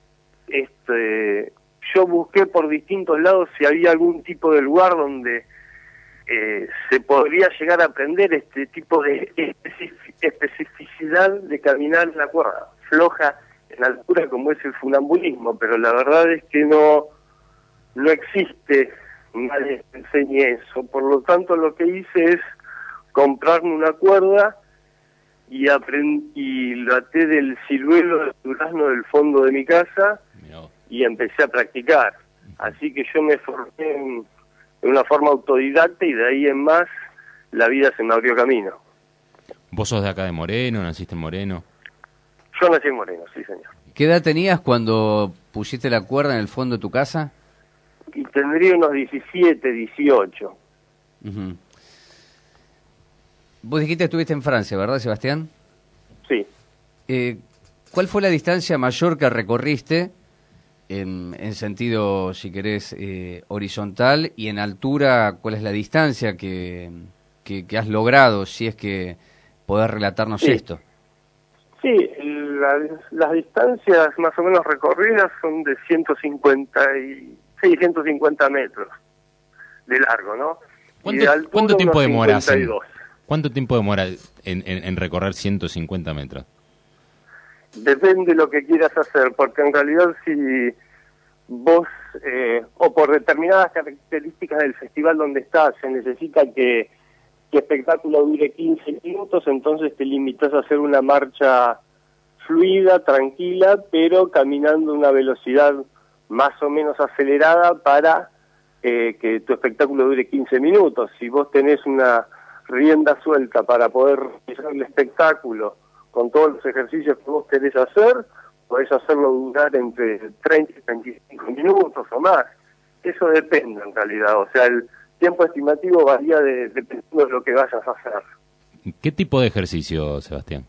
Yo busqué por distintos lados si había algún tipo de lugar donde se podría llegar a aprender este tipo de especificidad de caminar en la cuerda floja en altura, como es el funambulismo, pero la verdad es que no existe nadie que enseñe eso. Por lo tanto, lo que hice es comprarme una cuerda y lo até del ciruelo del durazno del fondo de mi casa y empecé a practicar. Así que yo me formé en una forma autodidacta y de ahí en más la vida se me abrió camino. ¿Vos sos de acá de Moreno, naciste en Moreno? Yo nací en Moreno, sí señor. ¿Qué edad tenías cuando pusiste la cuerda en el fondo de tu casa? Y tendría unos 17, 18. Uh-huh. Vos dijiste que estuviste en Francia, ¿verdad, Sebastián? Sí. ¿Cuál fue la distancia mayor que recorriste en sentido, si querés, horizontal, y en altura, cuál es la distancia que has logrado, si es que podés relatarnos esto? Sí, las distancias más o menos recorridas son de 150 metros de largo, ¿no? ¿Cuánto tiempo demora? ¿Cuánto tiempo demora en recorrer 150 metros? Depende de lo que quieras hacer, porque en realidad si vos, o por determinadas características del festival donde estás, se necesita que espectáculo dure 15 minutos, entonces te limitas a hacer una marcha fluida, tranquila, pero caminando a una velocidad más o menos acelerada para que tu espectáculo dure 15 minutos. Si vos tenés una rienda suelta para poder realizar el espectáculo con todos los ejercicios que vos querés hacer, podés hacerlo durar entre 30 y 35 minutos o más. Eso depende en realidad, o sea, el tiempo estimativo varía dependiendo de lo que vayas a hacer. ¿Qué tipo de ejercicio, Sebastián?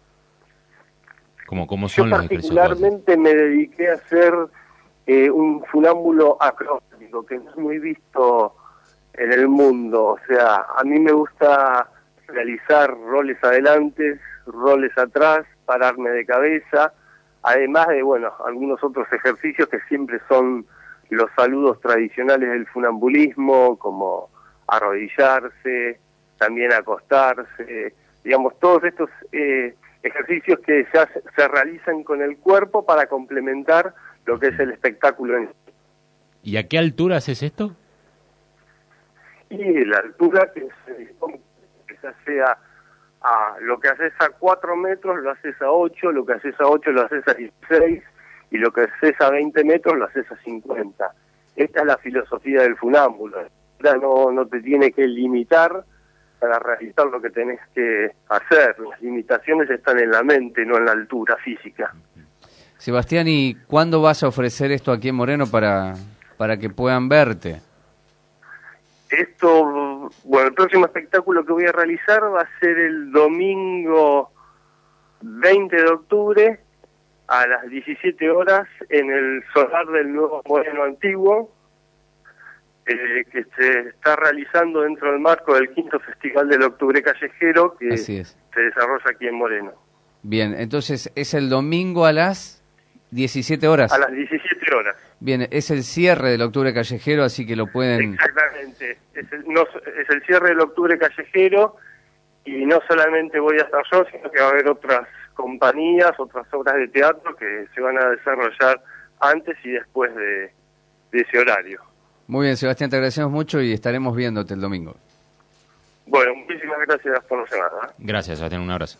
¿Cómo son los ejercicios? Yo particularmente me dediqué a hacer un funámbulo acrobático, que no es muy visto en el mundo. O sea, a mí me gusta realizar roles adelante, roles atrás, pararme de cabeza, además de, algunos otros ejercicios que siempre son los saludos tradicionales del funambulismo, como arrodillarse, también acostarse, digamos, todos estos ejercicios que se realizan con el cuerpo para complementar lo que es el espectáculo en sí. ¿Y a qué altura haces esto? Y la altura que se hace a lo que haces a 4 metros lo haces a 8, lo que haces a 8 lo haces a 16, y lo que haces a 20 metros lo haces a 50. Esta es la filosofía del funámbulo. No te tiene que limitar para realizar lo que tenés que hacer. Las limitaciones están en la mente, no en la altura física. Sebastián, ¿y cuándo vas a ofrecer esto aquí en Moreno para para que puedan verte? Bueno, el próximo espectáculo que voy a realizar va a ser el domingo 20 de octubre a las 17 horas en el solar del Nuevo Moreno Antiguo, que se está realizando dentro del marco del 5º Festival del Octubre Callejero, que se desarrolla aquí en Moreno. Bien, entonces es el domingo a las 17 horas. A las 17 horas. Bien, es el cierre del Octubre Callejero, así que lo pueden... Exactamente, es el cierre del Octubre Callejero, y no solamente voy a estar yo, sino que va a haber otras compañías, otras obras de teatro que se van a desarrollar antes y después de ese horario. Muy bien, Sebastián, te agradecemos mucho y estaremos viéndote el domingo. Bueno, muchísimas gracias por la llamada. Gracias, Sebastián, un abrazo.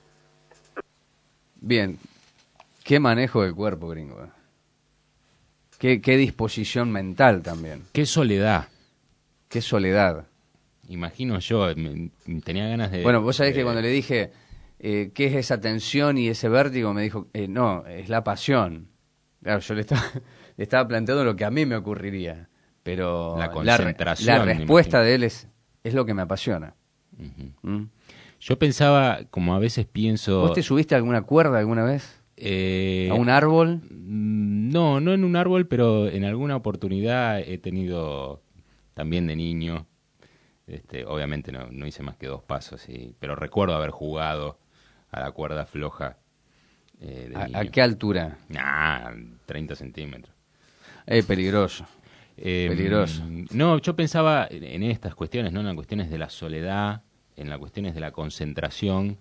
Bien, qué manejo del cuerpo, gringo. Qué disposición mental también. Qué soledad. Qué soledad. Imagino yo, tenía ganas de... Bueno, vos sabés que cuando le dije, ¿qué es esa tensión y ese vértigo? Me dijo, no, es la pasión. Claro, yo le estaba planteando lo que a mí me ocurriría, pero la concentración, la respuesta de él es lo que me apasiona. Uh-huh. Yo pensaba, como a veces pienso... ¿Vos te subiste a alguna cuerda alguna vez? ¿A un árbol? No en un árbol, pero en alguna oportunidad he tenido también de niño. Obviamente no hice más que 2 pasos, pero recuerdo haber jugado a la cuerda floja. ¿A qué altura? 30 centímetros. Peligroso. Peligroso. No, yo pensaba en estas cuestiones, ¿no? En las cuestiones de la soledad, en las cuestiones de la concentración,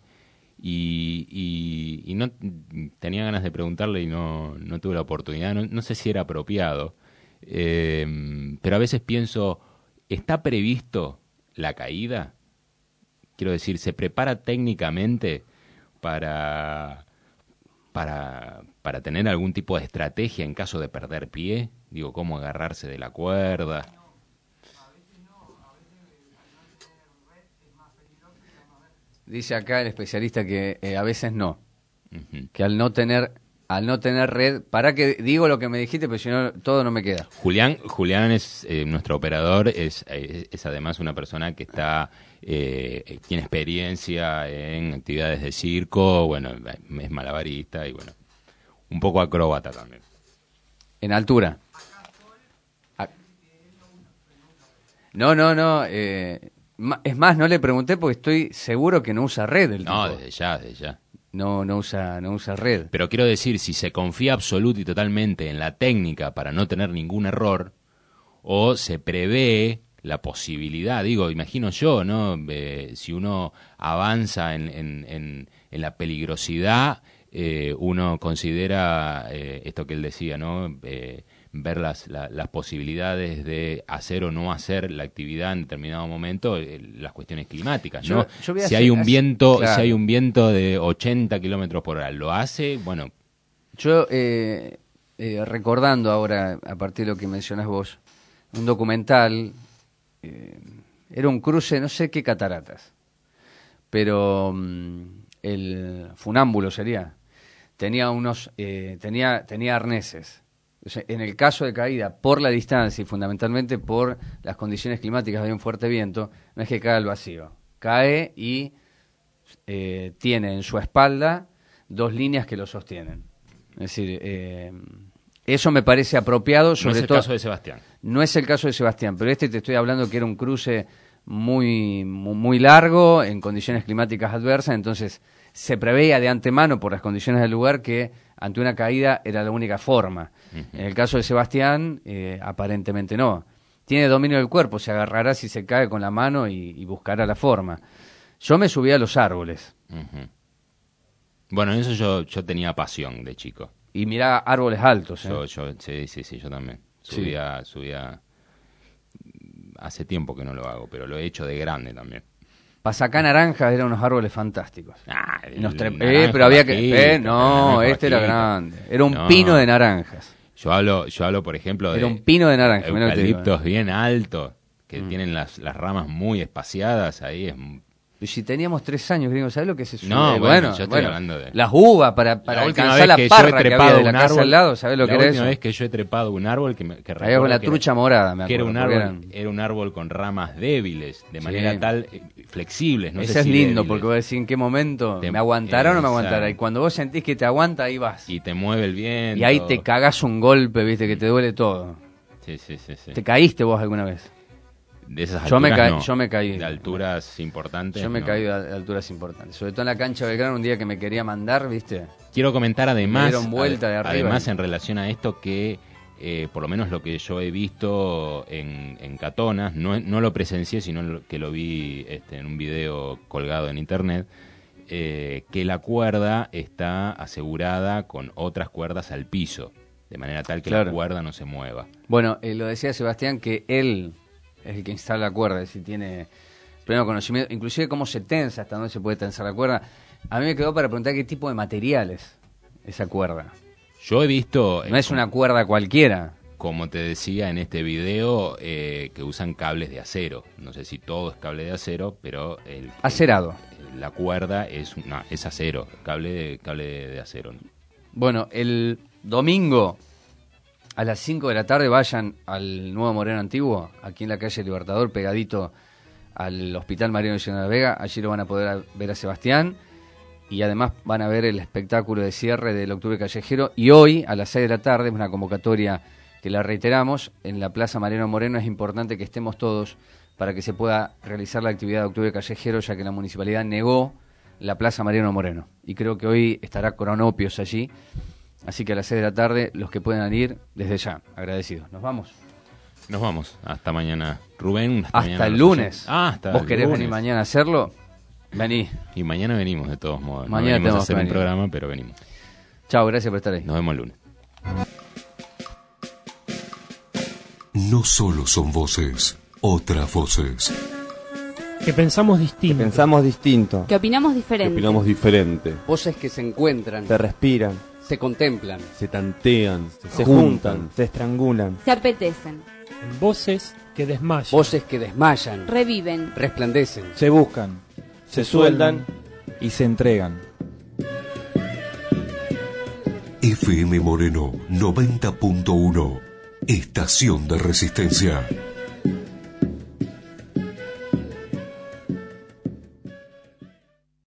y no tenía ganas de preguntarle y no tuve la oportunidad. No sé si era apropiado, pero a veces pienso, ¿está previsto la caída? Quiero decir, ¿se prepara técnicamente para tener algún tipo de estrategia en caso de perder pie? Digo, ¿cómo agarrarse de la cuerda? Dice acá el especialista que a veces no. Uh-huh. Que al no tener red, para que digo lo que me dijiste, pero si no, todo no me queda. Julián es nuestro operador, es además una persona que tiene experiencia en actividades de circo, bueno, es malabarista y bueno, un poco acróbata también. En altura. No, es más, no le pregunté porque estoy seguro que no usa red el tipo. No, desde ya. No usa red. Pero quiero decir, si se confía absoluto y totalmente en la técnica para no tener ningún error, o se prevé la posibilidad, imagino yo, ¿no? Si uno avanza en la peligrosidad, uno considera esto que él decía, ¿no? Ver las posibilidades de hacer o no hacer la actividad en determinado momento, las cuestiones climáticas, ¿no? Si hay un viento de 80 kilómetros por hora, ¿lo hace? Bueno. Yo, recordando ahora, a partir de lo que mencionás vos, un documental, era un cruce, no sé qué cataratas, pero el funámbulo sería, tenía arneses. En el caso de caída, por la distancia y fundamentalmente por las condiciones climáticas de un fuerte viento, no es que cae al vacío. Cae y tiene en su espalda 2 líneas que lo sostienen. Es decir, eso me parece apropiado. Sobre no es el caso de Sebastián. No es el caso de Sebastián, pero te estoy hablando que era un cruce muy, muy largo, en condiciones climáticas adversas, entonces se preveía de antemano por las condiciones del lugar que ante una caída era la única forma. Uh-huh. En el caso de Sebastián, aparentemente no. Tiene dominio del cuerpo, se agarrará si se cae con la mano y buscará la forma. Yo me subí a los árboles. Uh-huh. Bueno, en eso yo tenía pasión de chico. Y mirá, árboles altos. Sí, yo también. Subía. Hace tiempo que no lo hago, pero lo he hecho de grande también. Pasacá Naranjas eran unos árboles fantásticos. Pero había que... este era grande. Era un pino de naranjas. Yo hablo, por ejemplo, era un pino de naranjas. Eucaliptos bien altos, que tienen las ramas muy espaciadas. Ahí es Y si teníamos 3 años, gringo, ¿sabes lo que es eso? No, bueno, yo estoy hablando de... Las uvas para alcanzar la parra que había de la casa al lado, ¿sabes lo que era eso? La última vez que yo he trepado un árbol, que recuerdo con la trucha morada, me acuerdo. Era un árbol con ramas débiles, de manera tal, flexibles. No Eso sé es si lindo, débiles. porque vos decís en qué momento, ¿me aguantará o no me aguantará? Y cuando vos sentís que te aguanta, ahí vas. Y te mueve el viento. Y ahí te cagás un golpe, viste, que te duele todo. Sí. ¿Te caíste vos alguna vez? De esas alturas yo me caí. De alturas importantes. Yo me caí de alturas importantes. Sobre todo en la cancha de Belgrano, un día que me quería mandar, ¿viste? Quiero comentar además, además en relación a esto que, por lo menos lo que yo he visto en Catonas, no lo presencié, sino que lo vi en un video colgado en internet, que la cuerda está asegurada con otras cuerdas al piso, de manera tal que la cuerda no se mueva. Bueno, lo decía Sebastián, que él es el que instala la cuerda, es decir, tiene pleno conocimiento, inclusive cómo se tensa, hasta dónde se puede tensar la cuerda. A mí me quedó para preguntar qué tipo de material es esa cuerda. Yo he visto... No es una cuerda cualquiera. Como te decía en este video, que usan cables de acero. No sé si todo es cable de acero, pero... Acerado. La cuerda es acero, cable de acero. Bueno, el domingo... A las 5 de la tarde vayan al Nuevo Moreno Antiguo, aquí en la calle Libertador, pegadito al Hospital Mariano Nacional de Vega. Allí lo van a poder ver a Sebastián y además van a ver el espectáculo de cierre del Octubre Callejero. Y hoy, a las 6 de la tarde, es una convocatoria que la reiteramos, en la Plaza Mariano Moreno. Es importante que estemos todos para que se pueda realizar la actividad de Octubre Callejero, ya que la municipalidad negó la Plaza Mariano Moreno. Y creo que hoy estará Cronopios allí. Así que a las 6 de la tarde, los que puedan ir, desde ya, agradecidos. ¿Nos vamos? Nos vamos. Hasta mañana. Rubén, hasta el lunes. Hasta ¿Vos el querés lunes. venir mañana a hacerlo? Vení. Y mañana venimos, de todos modos. Mañana no venimos a hacer que un venir. programa, pero venimos. Chao, gracias por estar ahí. Nos vemos el lunes. No solo son voces, otras voces. Que pensamos distinto. Que opinamos diferente. Voces que se encuentran. Se respiran. Se contemplan. Se tantean. Se juntan. Se estrangulan. Se apetecen. Voces que desmayan. Voces que desmayan. Reviven. Resplandecen. Se buscan. Se sueldan. Y se entregan. FM Moreno 90.1. Estación de Resistencia.